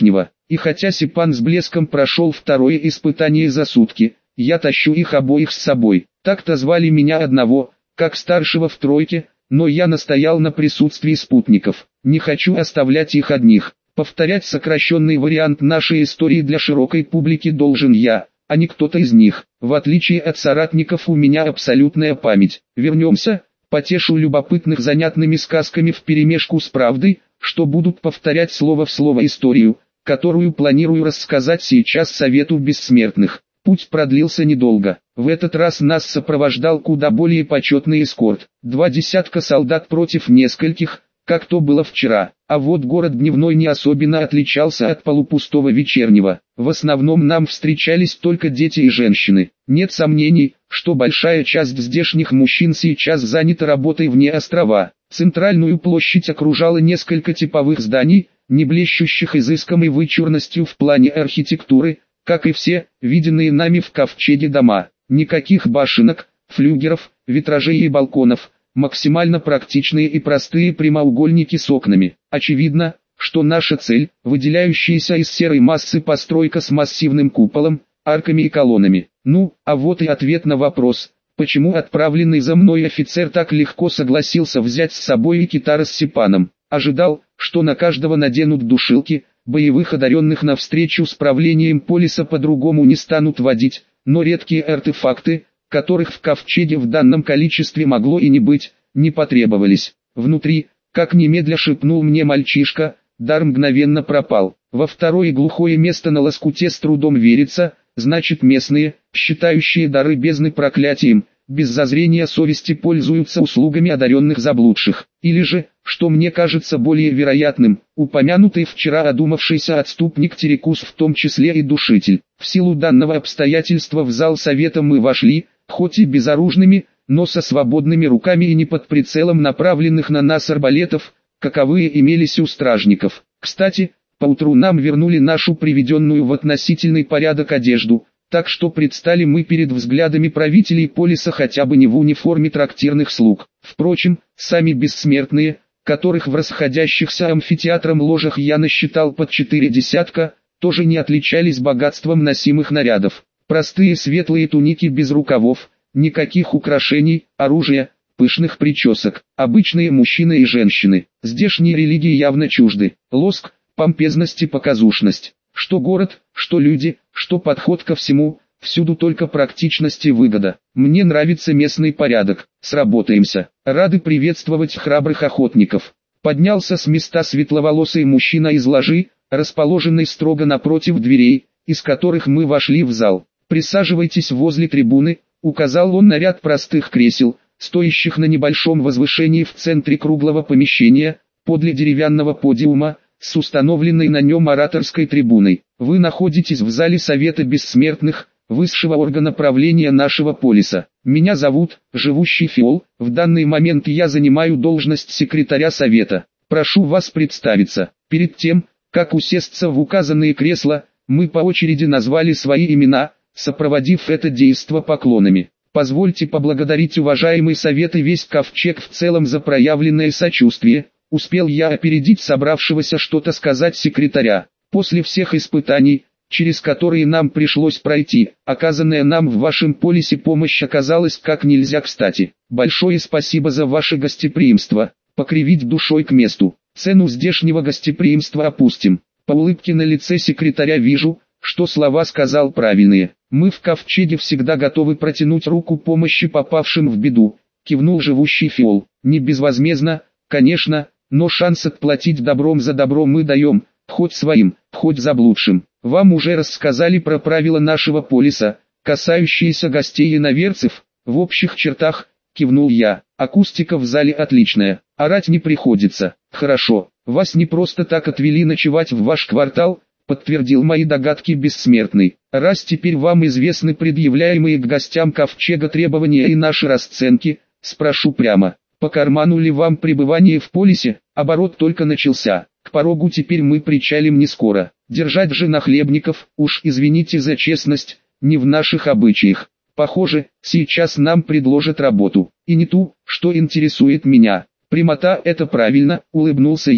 И хотя Сипан с блеском прошел второе испытание за сутки, я тащу их обоих с собой. Так-то звали меня одного, как старшего в тройке, но я настоял на присутствии спутников. Не хочу оставлять их одних. Повторять сокращенный вариант нашей истории для широкой публики должен я, а не кто-то из них. В отличие от соратников у меня абсолютная память. Вернемся, потешу любопытных занятными сказками вперемешку с правдой, что будут повторять слово в слово историю, которую планирую рассказать сейчас Совету Бессмертных. Путь продлился недолго. В этот раз нас сопровождал куда более почетный эскорт. 2 десятка солдат против нескольких, как то было вчера. А вот город дневной не особенно отличался от полупустого вечернего. В основном нам встречались только дети и женщины. Нет сомнений, что большая часть здешних мужчин сейчас занята работой вне острова. Центральную площадь окружало несколько типовых зданий, не блещущих изыском и вычурностью в плане архитектуры, как и все, виденные нами в ковчеге дома. Никаких башенок, флюгеров, витражей и балконов, максимально практичные и простые прямоугольники с окнами. Очевидно, что наша цель, выделяющаяся из серой массы постройка с массивным куполом, арками и колоннами. Ну, а вот и ответ на вопрос, почему отправленный за мной офицер так легко согласился взять с собой и Китара с Сипаном. Ожидал, что на каждого наденут душилки, боевых одаренных навстречу с правлением полиса по-другому не станут водить, но редкие артефакты, которых в ковчеге в данном количестве могло и не быть, не потребовались. Внутри, как немедля шепнул мне мальчишка, дар мгновенно пропал. Во второе глухое место на лоскуте с трудом верится, значит местные, считающие дары бездны проклятием, без зазрения совести пользуются услугами одаренных заблудших. Или же, что мне кажется более вероятным, упомянутый вчера одумавшийся отступник Терекус в том числе и душитель. В силу данного обстоятельства в зал совета мы вошли, хоть и безоружными, но со свободными руками и не под прицелом направленных на нас арбалетов, каковые имелись у стражников. Кстати, поутру нам вернули нашу приведенную в относительный порядок одежду, так что предстали мы перед взглядами правителей полиса хотя бы не в униформе трактирных слуг. Впрочем, сами бессмертные, которых в расходящихся амфитеатром ложах я насчитал под 4 десятка, тоже не отличались богатством носимых нарядов. Простые светлые туники без рукавов, никаких украшений, оружия, пышных причесок. Обычные мужчины и женщины. Здешние религии явно чужды. Лоск, помпезность и показушность. Что город, что люди, что подход ко всему, всюду только практичность и выгода. Мне нравится местный порядок. Сработаемся. Рады приветствовать храбрых охотников. Поднялся с места светловолосый мужчина из ложи, расположенной строго напротив дверей, из которых мы вошли в зал. «Присаживайтесь возле трибуны», — указал он на ряд простых кресел, стоящих на небольшом возвышении в центре круглого помещения, подле деревянного подиума, с установленной на нем ораторской трибуной. Вы находитесь в зале Совета Бессмертных, высшего органа правления нашего полиса. Меня зовут, живущий Фиол, в данный момент я занимаю должность секретаря Совета. Прошу вас представиться. Перед тем, как усесться в указанные кресла, мы по очереди назвали свои имена, сопроводив это действо поклонами. Позвольте поблагодарить уважаемый Совет и весь ковчег в целом за проявленное сочувствие. Успел я опередить собравшегося что-то сказать секретаря. После всех испытаний, через которые нам пришлось пройти, оказанная нам в вашем полисе помощь оказалась как нельзя кстати. Большое спасибо за ваше гостеприимство. Покривить душой к месту. Цену здешнего гостеприимства опустим. По улыбке на лице секретаря вижу, что слова сказал правильные. Мы в ковчеге всегда готовы протянуть руку помощи попавшим в беду, кивнул живущий Фиол. Не безвозмездно, конечно, но шанс отплатить добром за добро мы даем, хоть своим, хоть заблудшим. Вам уже рассказали про правила нашего полиса, касающиеся гостей и иноверцев, в общих чертах, кивнул я. Акустика в зале отличная, орать не приходится. Хорошо, вас не просто так отвели ночевать в ваш квартал, подтвердил мои догадки бессмертный. Раз теперь вам известны предъявляемые к гостям ковчега требования и наши расценки, спрошу прямо. По карману ли вам пребывание в полисе? Оборот только начался. К порогу теперь мы причалим не скоро. Держать же нахлебников, уж извините за честность, не в наших обычаях. Похоже, сейчас нам предложат работу. И не ту, что интересует меня. Прямота — это правильно, улыбнулся я.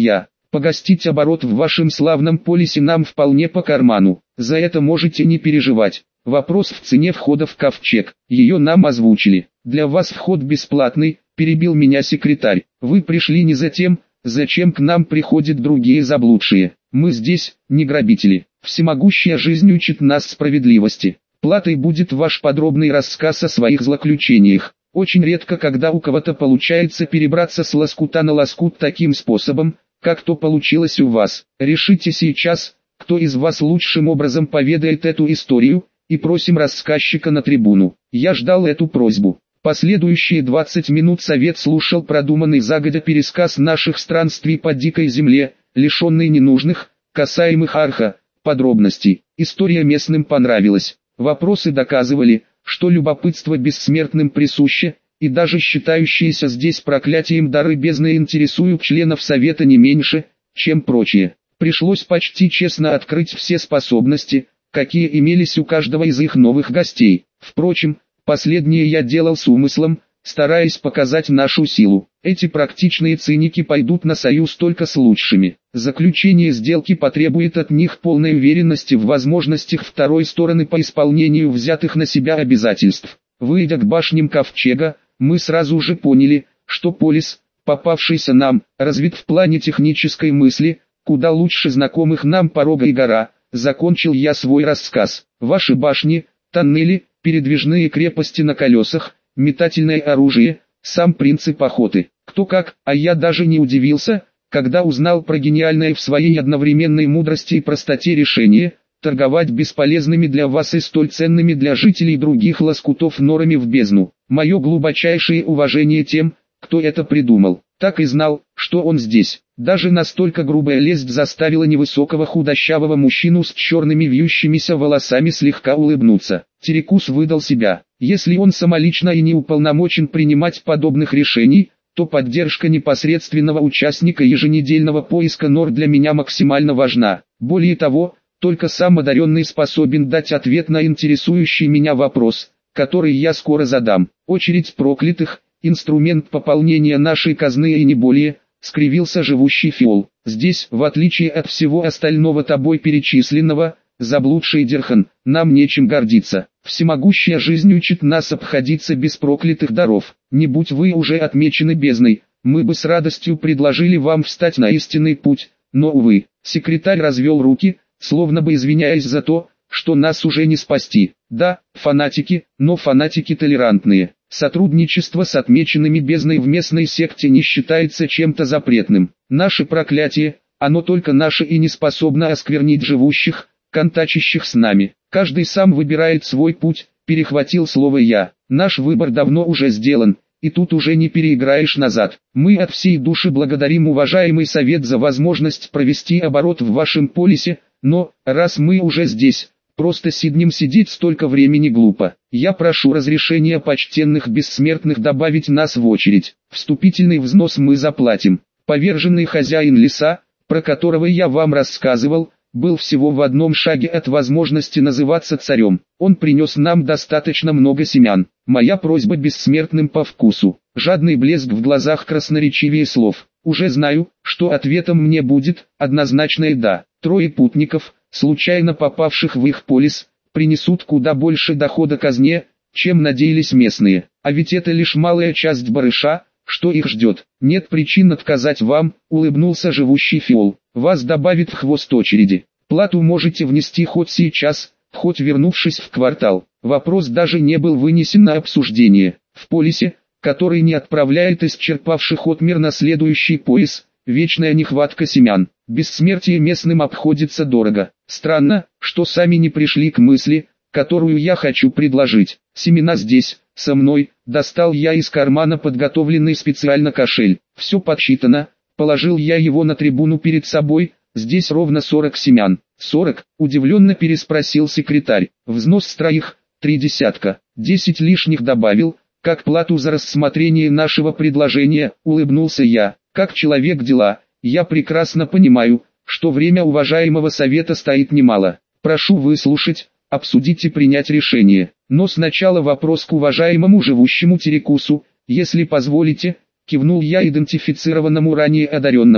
Погостить оборот в вашем славном полисе нам вполне по карману. За это можете не переживать. Вопрос в цене входа в ковчег. Ее нам озвучили. Для вас вход бесплатный, перебил меня секретарь. Вы пришли не за тем, зачем к нам приходят другие заблудшие. Мы здесь, не грабители. Всемогущая жизнь учит нас справедливости. Платой будет ваш подробный рассказ о своих злоключениях. Очень редко, когда у кого-то получается перебраться с лоскута на лоскут таким способом, как то получилось у вас. Решите сейчас, кто из вас лучшим образом поведает эту историю, и просим рассказчика на трибуну. Я ждал эту просьбу. Последующие 20 минут совет слушал продуманный загодя пересказ наших странствий по дикой земле, лишенный ненужных, касаемых арха, подробностей. История местным понравилась. Вопросы доказывали, что любопытство бессмертным присуще, и даже считающиеся здесь проклятием дары бездны интересуют членов совета не меньше, чем прочие. Пришлось почти честно открыть все способности, какие имелись у каждого из их новых гостей. Впрочем, последнее я делал с умыслом, стараясь показать нашу силу. Эти практичные циники пойдут на союз только с лучшими. Заключение сделки потребует от них полной уверенности в возможностях второй стороны по исполнению взятых на себя обязательств. Выйдя к башням ковчега, мы сразу же поняли, что полис, попавшийся нам, развит в плане технической мысли, куда лучше знакомых нам Порога и Гора. Закончил я свой рассказ. Ваши башни, тоннели, передвижные крепости на колесах, метательное оружие, сам принцип охоты. Кто как, а я даже не удивился, когда узнал про гениальное в своей одновременной мудрости и простоте решение, торговать бесполезными для вас и столь ценными для жителей других лоскутов норами в бездну. Мое глубочайшее уважение тем, кто это придумал. Так и знал, что он здесь. Даже настолько грубая лесть заставила невысокого худощавого мужчину с черными вьющимися волосами слегка улыбнуться. Терекус выдал себя. Если он самолично и не уполномочен принимать подобных решений, то поддержка непосредственного участника еженедельного поиска нор для меня максимально важна. Более того, только сам одаренный способен дать ответ на интересующий меня вопрос, который я скоро задам. Очередь проклятых, инструмент пополнения нашей казны и не более, скривился живущий Фиол. Здесь, в отличие от всего остального тобой перечисленного, заблудший Дерхан, нам нечем гордиться. Всемогущая жизнь учит нас обходиться без проклятых даров. Не будь вы уже отмечены бездной, мы бы с радостью предложили вам встать на истинный путь, но увы. Секретарь развел руки, словно бы извиняясь за то, что нас уже не спасти. Да, фанатики, но фанатики толерантные. Сотрудничество с отмеченными бездной в местной секте не считается чем-то запретным. Наше проклятие, оно только наше и не способно осквернить живущих, контачащих с нами. Каждый сам выбирает свой путь, перехватил слово я. Наш выбор давно уже сделан, и тут уже не переиграешь назад. Мы от всей души благодарим уважаемый совет за возможность провести оборот в вашем полисе, но, раз мы уже здесь, просто сидеть столько времени глупо. Я прошу разрешения почтенных бессмертных добавить нас в очередь. Вступительный взнос мы заплатим. Поверженный хозяин леса, про которого я вам рассказывал, был всего в одном шаге от возможности называться царем. Он принес нам достаточно много семян. Моя просьба бессмертным по вкусу. Жадный блеск в глазах красноречивее слов. Уже знаю, что ответом мне будет однозначное «да». Трое путников, случайно попавших в их полис, принесут куда больше дохода казне, чем надеялись местные. А ведь это лишь малая часть барыша, что их ждет. Нет причин отказать вам, улыбнулся живущий Фиол. Вас добавит в хвост очереди. Плату можете внести хоть сейчас, хоть вернувшись в квартал. Вопрос даже не был вынесен на обсуждение. В полисе, который не отправляет исчерпавших отмер на следующий пояс, вечная нехватка семян. Бессмертие местным обходится дорого. Странно, что сами не пришли к мысли, которую я хочу предложить. Семена здесь, со мной. Достал я из кармана подготовленный специально кошель. Все подсчитано. Положил я его на трибуну перед собой. Здесь ровно 40 семян. 40? Удивленно переспросил секретарь. Взнос с троих, 3 десятка. 10 лишних добавил, как плату за рассмотрение нашего предложения, улыбнулся я. Как человек дела, я прекрасно понимаю, что время уважаемого совета стоит немало. Прошу выслушать, обсудить и принять решение. Но сначала вопрос к уважаемому живущему Терекусу, если позволите, кивнул я идентифицированному ранее одаренному,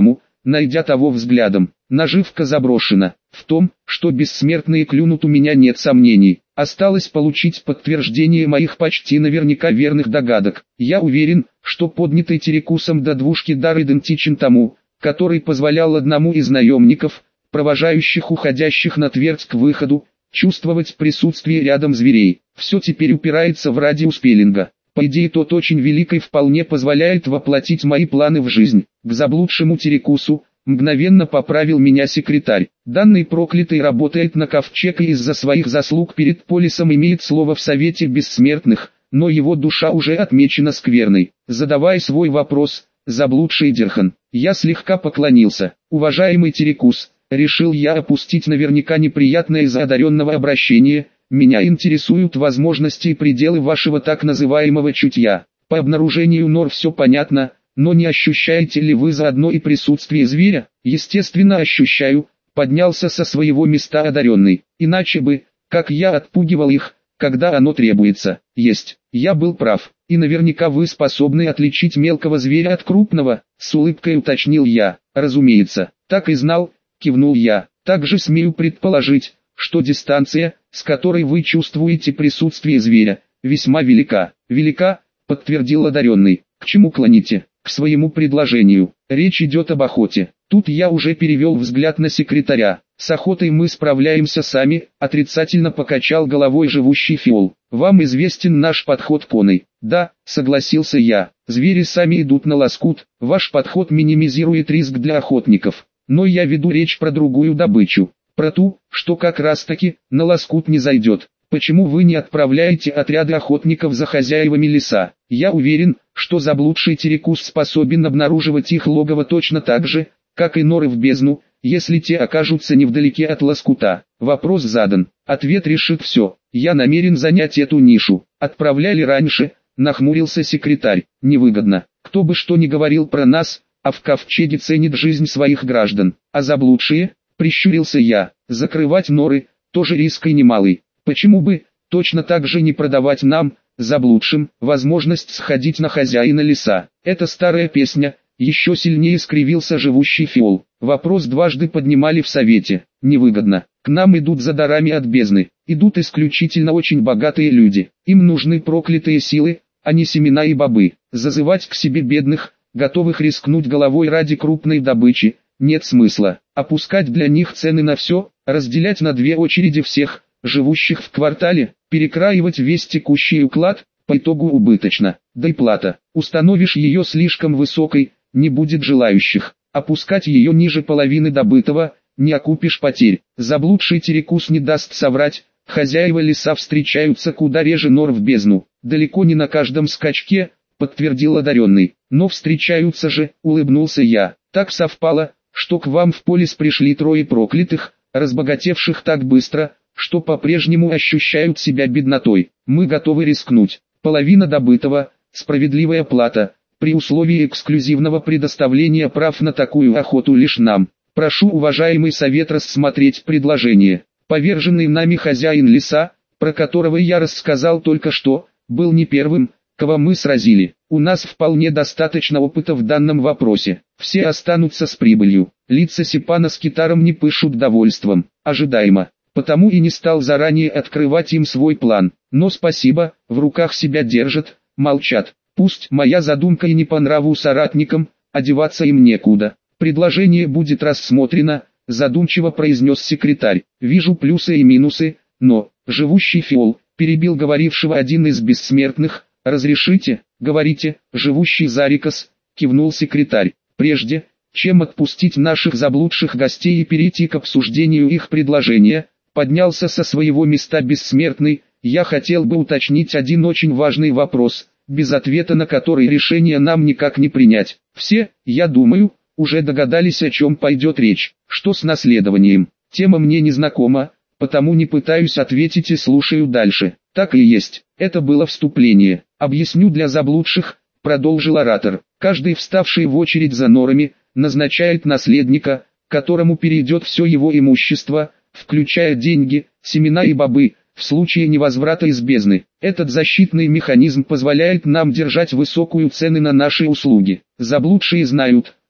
найдя того взглядом. Наживка заброшена. В том, что бессмертные клюнут, у меня нет сомнений. Осталось получить подтверждение моих почти наверняка верных догадок. Я уверен, что поднятый Терекусом до двушки дар идентичен тому, который позволял одному из наемников, провожающих уходящих на твердь к выходу, чувствовать присутствие рядом зверей. Все теперь упирается в радиус пеленга. По идее, тот очень великий вполне позволяет воплотить мои планы в жизнь. К заблудшему Терекусу мгновенно поправил меня секретарь. Данный проклятый работает на ковчег и из-за своих заслуг перед Полисом имеет слово в Совете Бессмертных, но его душа уже отмечена скверной. Задавая свой вопрос, заблудший Дерхан, я слегка поклонился. Уважаемый Терекус, решил я опустить наверняка неприятное из-за одаренного обращения. Меня интересуют возможности и пределы вашего так называемого чутья. По обнаружению нор все понятно, но не ощущаете ли вы заодно и присутствие зверя? Естественно ощущаю, поднялся со своего места одаренный. Иначе бы, как я отпугивал их, когда оно требуется. Есть, я был прав. И наверняка вы способны отличить мелкого зверя от крупного, с улыбкой уточнил я. Разумеется, так и знал, кивнул я. Также смею предположить, что дистанция, с которой вы чувствуете присутствие зверя, весьма велика. Велика, подтвердил одаренный. К чему клоните? К своему предложению. Речь идет об охоте. Тут я уже перевел взгляд на секретаря. С охотой мы справляемся сами, отрицательно покачал головой живущий Фиол. Вам известен наш подход конный. Да, согласился я. Звери сами идут на лоскут. Ваш подход минимизирует риск для охотников. Но я веду речь про другую добычу. Про ту, что как раз таки на лоскут не зайдет. Почему вы не отправляете отряды охотников за хозяевами леса? Я уверен, что заблудший Терекус способен обнаруживать их логово точно так же, как и норы в бездну, если те окажутся невдалеке от лоскута. Вопрос задан, ответ решит все. Я намерен занять эту нишу. Отправляли раньше, нахмурился секретарь. Невыгодно. Кто бы что ни говорил про нас, а в ковчеге ценит жизнь своих граждан. А заблудшие, прищурился я, закрывать норы, тоже риск и немалый. Почему бы, точно так же не продавать нам, заблудшим, возможность сходить на хозяина леса? Это старая песня, еще сильнее скривился живущий Фиол. Вопрос дважды поднимали в совете. Невыгодно. К нам идут за дарами от бездны. Идут исключительно очень богатые люди. Им нужны проклятые силы, а не семена и бобы. Зазывать к себе бедных, готовых рискнуть головой ради крупной добычи, нет смысла. Опускать для них цены на все, разделять на две очереди всех, живущих в квартале, перекраивать весь текущий уклад, по итогу убыточно. Да и плата, установишь ее слишком высокой, не будет желающих. Опускать ее ниже половины добытого, не окупишь потерь. Заблудший Терекус не даст соврать, хозяева леса встречаются куда реже нор в бездну. Далеко не на каждом скачке, подтвердил одаренный. Но встречаются же, улыбнулся я. Так совпало, что к вам в Полис пришли трое проклятых, разбогатевших так быстро, что по-прежнему ощущают себя беднотой. Мы готовы рискнуть. Половина добытого, справедливая плата, при условии эксклюзивного предоставления прав на такую охоту лишь нам. Прошу уважаемый совет рассмотреть предложение. Поверженный нами хозяин леса, про которого я рассказал только что, был не первым, кого мы сразили. У нас вполне достаточно опыта в данном вопросе. Все останутся с прибылью. Лица Сипана с Китаром не пышут довольством. Ожидаемо. Потому и не стал заранее открывать им свой план. Но спасибо, в руках себя держат, молчат. Пусть моя задумка и не по нраву соратникам, одеваться им некуда. Предложение будет рассмотрено, задумчиво произнес секретарь. Вижу плюсы и минусы, но, живущий Фиол, перебил говорившего один из бессмертных, разрешите, говорите, живущий Зарикас, кивнул секретарь. Прежде, чем отпустить наших заблудших гостей и перейти к обсуждению их предложения, поднялся со своего места бессмертный, я хотел бы уточнить один очень важный вопрос, без ответа на который решение нам никак не принять. Все, я думаю, уже догадались, о чем пойдет речь. Что с наследованием? Тема мне не знакома, потому не пытаюсь ответить и слушаю дальше. Так и есть, это было вступление. Объясню для заблудших, продолжил оратор. Каждый, вставший в очередь за норами, назначает наследника, которому перейдет все его имущество, включая деньги, семена и бобы, в случае невозврата из бездны. Этот защитный механизм позволяет нам держать высокую цену на наши услуги. Заблудшие знают,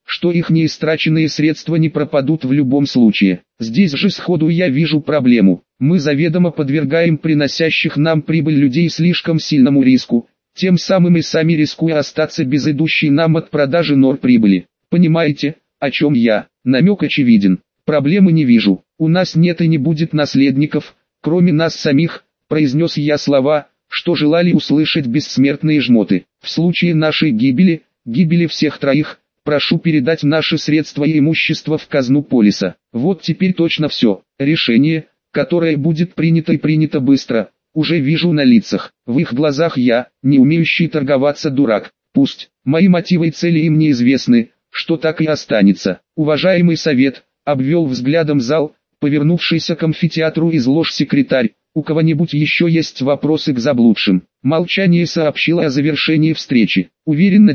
что их неистраченные средства не пропадут в любом случае. Здесь же сходу я вижу проблему. Мы заведомо подвергаем приносящих нам прибыль людей слишком сильному риску, тем самым и сами рискуя остаться без идущей нам от продажи нор прибыли. Понимаете, о чем я? Намек очевиден. Проблемы не вижу. У нас нет и не будет наследников, кроме нас самих, произнес я слова, что желали услышать бессмертные жмоты. В случае нашей гибели, гибели всех троих, прошу передать наши средства и имущество в казну полиса. Вот теперь точно все. Решение, которое будет принято и принято быстро, уже вижу на лицах. В их глазах я, не умеющий торговаться дурак. Пусть мои мотивы и цели им неизвестны, что так и останется. Уважаемый совет, обвел взглядом зал, повернувшийся к амфитеатру из лож секретарь. У кого-нибудь еще есть вопросы к заблудшим? Молчание сообщило о завершении встречи. Уверен на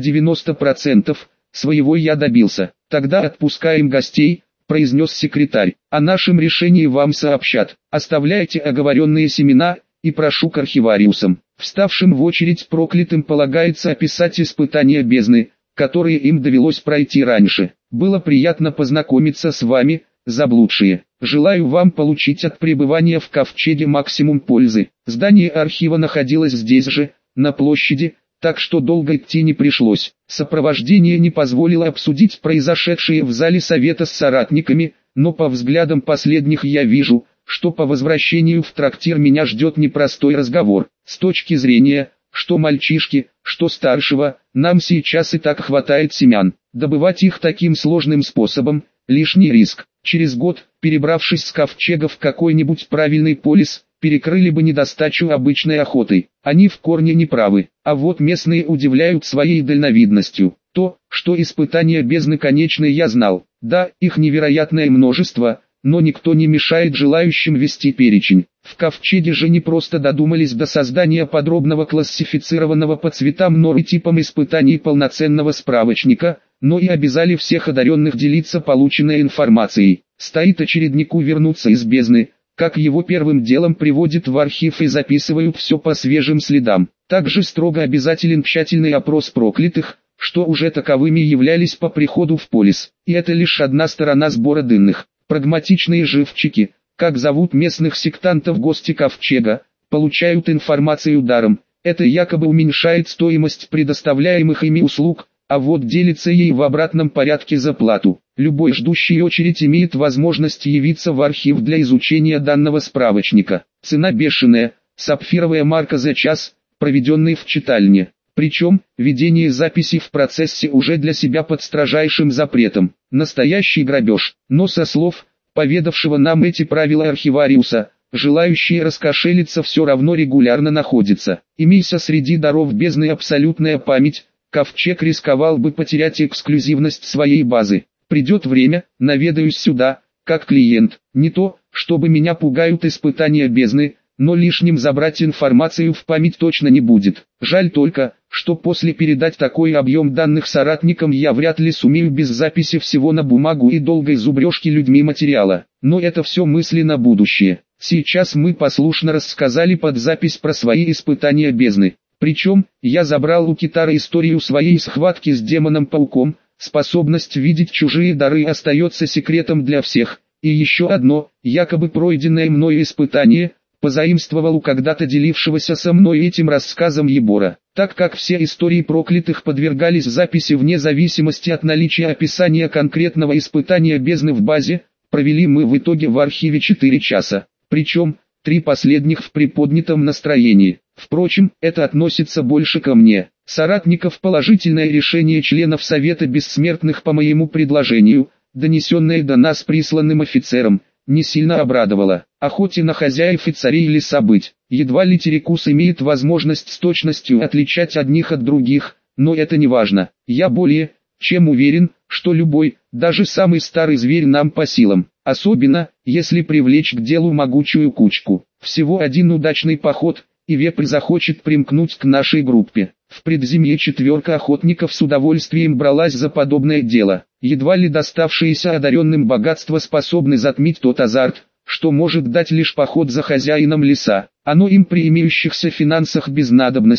90%, своего я добился. Тогда отпускаем гостей, произнес секретарь. О нашем решении вам сообщат. Оставляйте оговоренные семена, и прошу к архивариусам. Вставшим в очередь проклятым полагается описать испытания бездны, которые им довелось пройти раньше. Было приятно познакомиться с вами, заблудшие. Желаю вам получить от пребывания в ковчеге максимум пользы. Здание архива находилось здесь же, на площади, так что долго идти не пришлось. Сопровождение не позволило обсудить произошедшее в зале совета с соратниками, но по взглядам последних я вижу, что по возвращению в трактир меня ждет непростой разговор. С точки зрения, что мальчишки, что старшего, нам сейчас и так хватает семян. Добывать их таким сложным способом – лишний риск. Через год, перебравшись с ковчега в какой-нибудь правильный полис, перекрыли бы недостачу обычной охотой. Они в корне не правы, а вот местные удивляют своей дальновидностью. То, что испытания бездны конечны, я знал. Да, их невероятное множество, но никто не мешает желающим вести перечень. В ковчеге же не просто додумались до создания подробного классифицированного по цветам нор и типам испытаний полноценного справочника, но и обязали всех одаренных делиться полученной информацией. Стоит очереднику вернуться из бездны, как его первым делом приводят в архив и записывают все по свежим следам. Также строго обязателен тщательный опрос проклятых, что уже таковыми являлись по приходу в полис. И это лишь одна сторона сбора данных. Прагматичные живчики, как зовут местных сектантов гости ковчега, получают информацию даром. Это якобы уменьшает стоимость предоставляемых ими услуг, а вот делится ей в обратном порядке за плату. Любой ждущий очередь имеет возможность явиться в архив для изучения данного справочника. Цена бешеная, сапфировая марка за час, проведенный в читальне. Причем, ведение записи в процессе уже для себя под строжайшим запретом. Настоящий грабеж. Но со слов, поведавшего нам эти правила архивариуса, желающие раскошелиться все равно регулярно находятся. Имейся среди даров бездны абсолютная память, ковчег рисковал бы потерять эксклюзивность своей базы. Придет время, наведаюсь сюда, как клиент. Не то, чтобы меня пугают испытания бездны, но лишним забрать информацию в память точно не будет. Жаль только, что после передать такой объем данных соратникам я вряд ли сумею без записи всего на бумагу и долгой зубрежки людьми материала. Но это все мысли на будущее. Сейчас мы послушно рассказали под запись про свои испытания бездны. Причем, я забрал у Китара историю своей схватки с демоном-пауком, способность видеть чужие дары остается секретом для всех. И еще одно, якобы пройденное мною испытание, позаимствовал у когда-то делившегося со мной этим рассказом Ебора. Так как все истории проклятых подвергались записи вне зависимости от наличия описания конкретного испытания бездны в базе, провели мы в итоге в архиве 4 часа. Причем, 3 последних в приподнятом настроении. Впрочем, это относится больше ко мне. Соратников положительное решение членов Совета Бессмертных по моему предложению, донесенное до нас присланным офицером, не сильно обрадовало. Охоте на хозяев и царей леса быть. Едва ли Терекус имеет возможность с точностью отличать одних от других, но это не важно. Я более чем уверен, что любой, даже самый старый зверь нам по силам. Особенно, если привлечь к делу могучую кучку. Всего один удачный поход, и вепрь захочет примкнуть к нашей группе. В предземье 4 охотников с удовольствием бралась за подобное дело. Едва ли доставшиеся одаренным богатства способны затмить тот азарт, что может дать лишь поход за хозяином леса. Оно им при имеющихся финансах без надобности,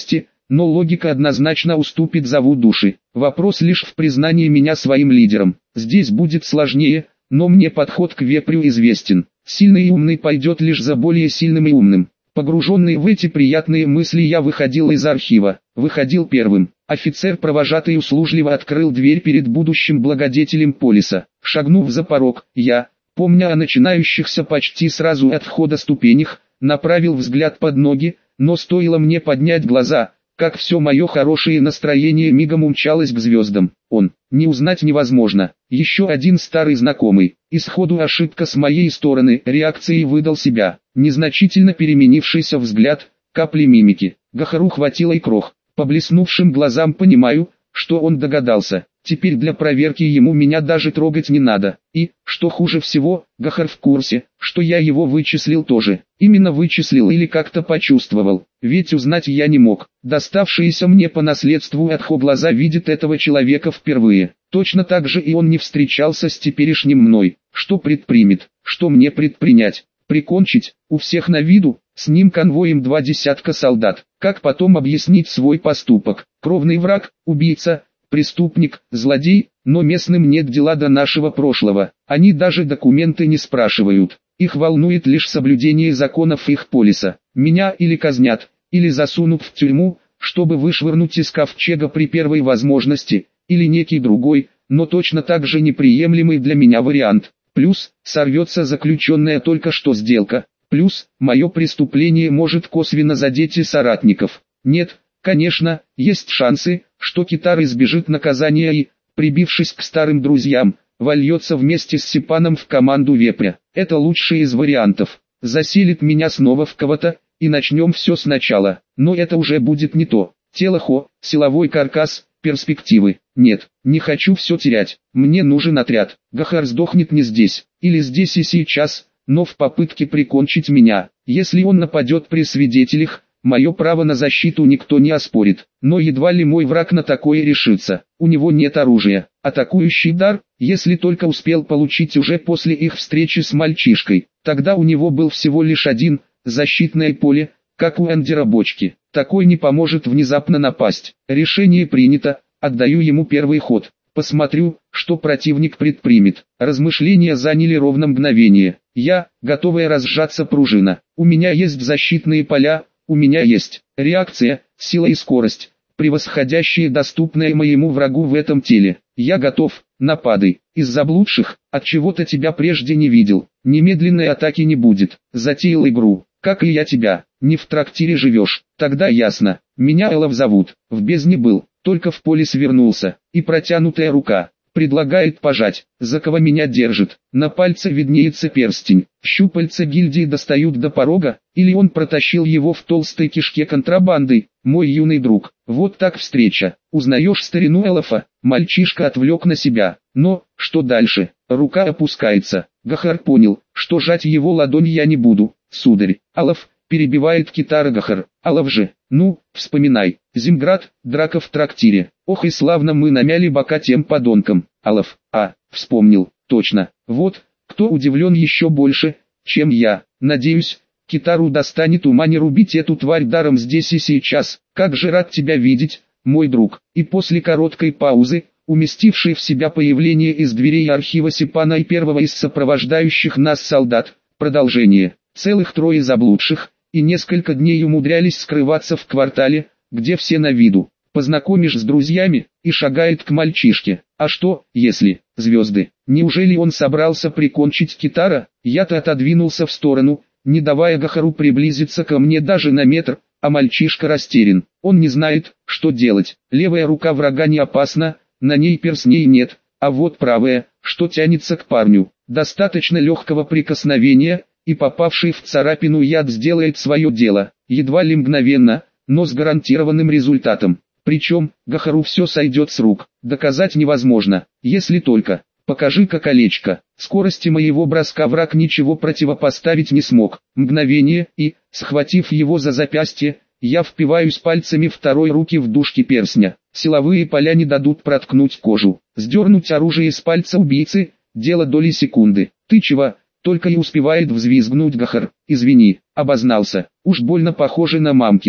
но логика однозначно уступит зову души. Вопрос лишь в признании меня своим лидером. Здесь будет сложнее, но мне подход к вепрю известен. Сильный и умный пойдет лишь за более сильным и умным. Погруженный в эти приятные мысли, я выходил из архива. Выходил первым. Офицер-провожатый услужливо открыл дверь перед будущим благодетелем полиса. Шагнув за порог, я, помня о начинающихся почти сразу от входа ступенях, направил взгляд под ноги, но стоило мне поднять глаза, как все мое хорошее настроение мигом умчалось к звездам. Он, не узнать невозможно. Еще один старый знакомый. Исходу ошибка с моей стороны, реакцией выдал себя. Незначительно переменившийся взгляд, капли мимики. Гахару хватило и крох. По блеснувшим глазам понимаю, что он догадался. Теперь для проверки ему меня даже трогать не надо. И, что хуже всего, Гахар в курсе, что я его вычислил тоже. Именно вычислил или как-то почувствовал. Ведь узнать я не мог. Доставшиеся мне по наследству от Хо глаза видят этого человека впервые. Точно так же и он не встречался с теперешним мной. Что предпримет? Что мне предпринять? Прикончить? У всех на виду? С ним конвоем 2 десятка солдат. Как потом объяснить свой поступок? Кровный враг, убийца, преступник, злодей, но местным нет дела до нашего прошлого. Они даже документы не спрашивают. Их волнует лишь соблюдение законов их полиса. Меня или казнят, или засунут в тюрьму, чтобы вышвырнуть из ковчега при первой возможности, или некий другой, но точно так же неприемлемый для меня вариант. Плюс, сорвется заключенная только что сделка. Плюс, мое преступление может косвенно задеть и соратников. Нет, конечно, есть шансы, что Китар избежит наказания и, прибившись к старым друзьям, вольется вместе с Сипаном в команду Вепря. Это лучший из вариантов. Заселит меня снова в кого-то, и начнем все сначала. Но это уже будет не то. Тело Хо, силовой каркас, перспективы. Нет, не хочу все терять. Мне нужен отряд. Гахар сдохнет не здесь, или здесь и сейчас, но в попытке прикончить меня. Если он нападет при свидетелях, мое право на защиту никто не оспорит. Но едва ли мой враг на такое решится. У него нет оружия. Атакующий дар, если только успел получить уже после их встречи с мальчишкой. Тогда у него был всего лишь один, защитное поле, как у Эндера Бочки. Такой не поможет внезапно напасть. Решение принято, отдаю ему первый ход. Посмотрю, что противник предпримет. Размышления заняли ровно мгновение. Я, готовая разжаться пружина. У меня есть защитные поля, у меня есть реакция, сила и скорость, превосходящие доступные моему врагу в этом теле. Я готов, нападай. Из заблудших, от чего-то тебя прежде не видел. Немедленной атаки не будет. Затеял игру, как и я тебя. Не в трактире живешь, тогда ясно. Меня Элов зовут, в бездне был, только в поле свернулся. И протянутая рука предлагает пожать. За кого меня держит? На пальце виднеется перстень. Щупальца гильдии достают до порога, или он протащил его в толстой кишке контрабандой. Мой юный друг, вот так встреча. Узнаешь старину Элофа? Мальчишка отвлек на себя. Но, что дальше? Рука опускается. Гахар понял, что жать его ладонь я не буду. Сударь, Алов, перебивает Китара Гахар. Алов же, ну, вспоминай. Зимград, драка в трактире. Ох и славно мы намяли бока тем подонкам. Алов, вспомнил, точно. Вот, кто удивлен еще больше, чем я. Надеюсь, Китару достанет ума не рубить эту тварь даром здесь и сейчас. Как же рад тебя видеть, мой друг. И после короткой паузы, уместившей в себя появление из дверей архива Сипана и первого из сопровождающих нас солдат, продолжение. Целых 3 заблудших, и несколько дней умудрялись скрываться в квартале, где все на виду. Познакомишь с друзьями, и шагает к мальчишке. А что, если, звезды, неужели он собрался прикончить Китара? Я-то отодвинулся в сторону, не давая Гахару приблизиться ко мне даже на метр, а мальчишка растерян. Он не знает, что делать. Левая рука врага не опасна, на ней перстней нет, а вот правая, что тянется к парню. Достаточно легкого прикосновения, и попавший в царапину яд сделает свое дело, едва ли мгновенно, но с гарантированным результатом. Причем, Гахару все сойдет с рук, доказать невозможно, если только, покажи-ка колечко. Скорости моего броска враг ничего противопоставить не смог. Мгновение, и, схватив его за запястье, я впиваюсь пальцами второй руки в дужки перстня. Силовые поля не дадут проткнуть кожу. Сдернуть оружие с пальца убийцы, дело доли секунды. Ты чего? Только и успевает взвизгнуть Гахар. Извини, обознался, уж больно похоже на мамкина.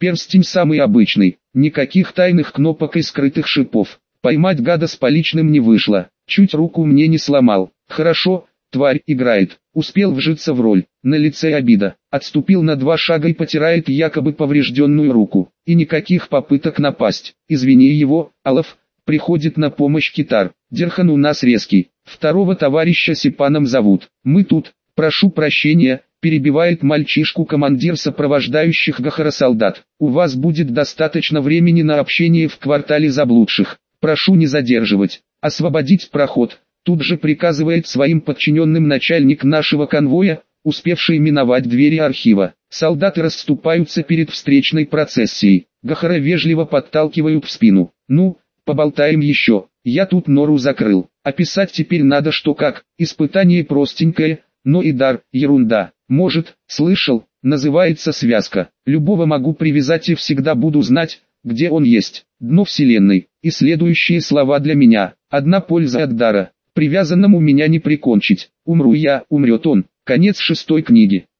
Перстень самый обычный, никаких тайных кнопок и скрытых шипов. Поймать гада с поличным не вышло, чуть руку мне не сломал. Хорошо, тварь играет, успел вжиться в роль, на лице обида. Отступил на 2 шага и потирает якобы поврежденную руку. И никаких попыток напасть. Извини его, Алов. Приходит на помощь китар. Дерхан у нас резкий. Второго товарища Сипаном зовут. Мы тут, прошу прощения, перебивает мальчишку командир сопровождающих Гахара солдат. У вас будет достаточно времени на общение в квартале заблудших. Прошу не задерживать. Освободить проход. Тут же приказывает своим подчиненным начальник нашего конвоя, успевший миновать двери архива. Солдаты расступаются перед встречной процессией. Гахара вежливо подталкивают в спину. Ну, поболтаем еще. Я тут нору закрыл. Описать теперь надо что как. Испытание простенькое, но и дар, ерунда. Может, слышал, называется связка. Любого могу привязать и всегда буду знать, где он есть. Дно вселенной. И следующие слова для меня. Одна польза от дара. Привязанному меня не прикончить. Умру я, умрет он. Конец 6 книги.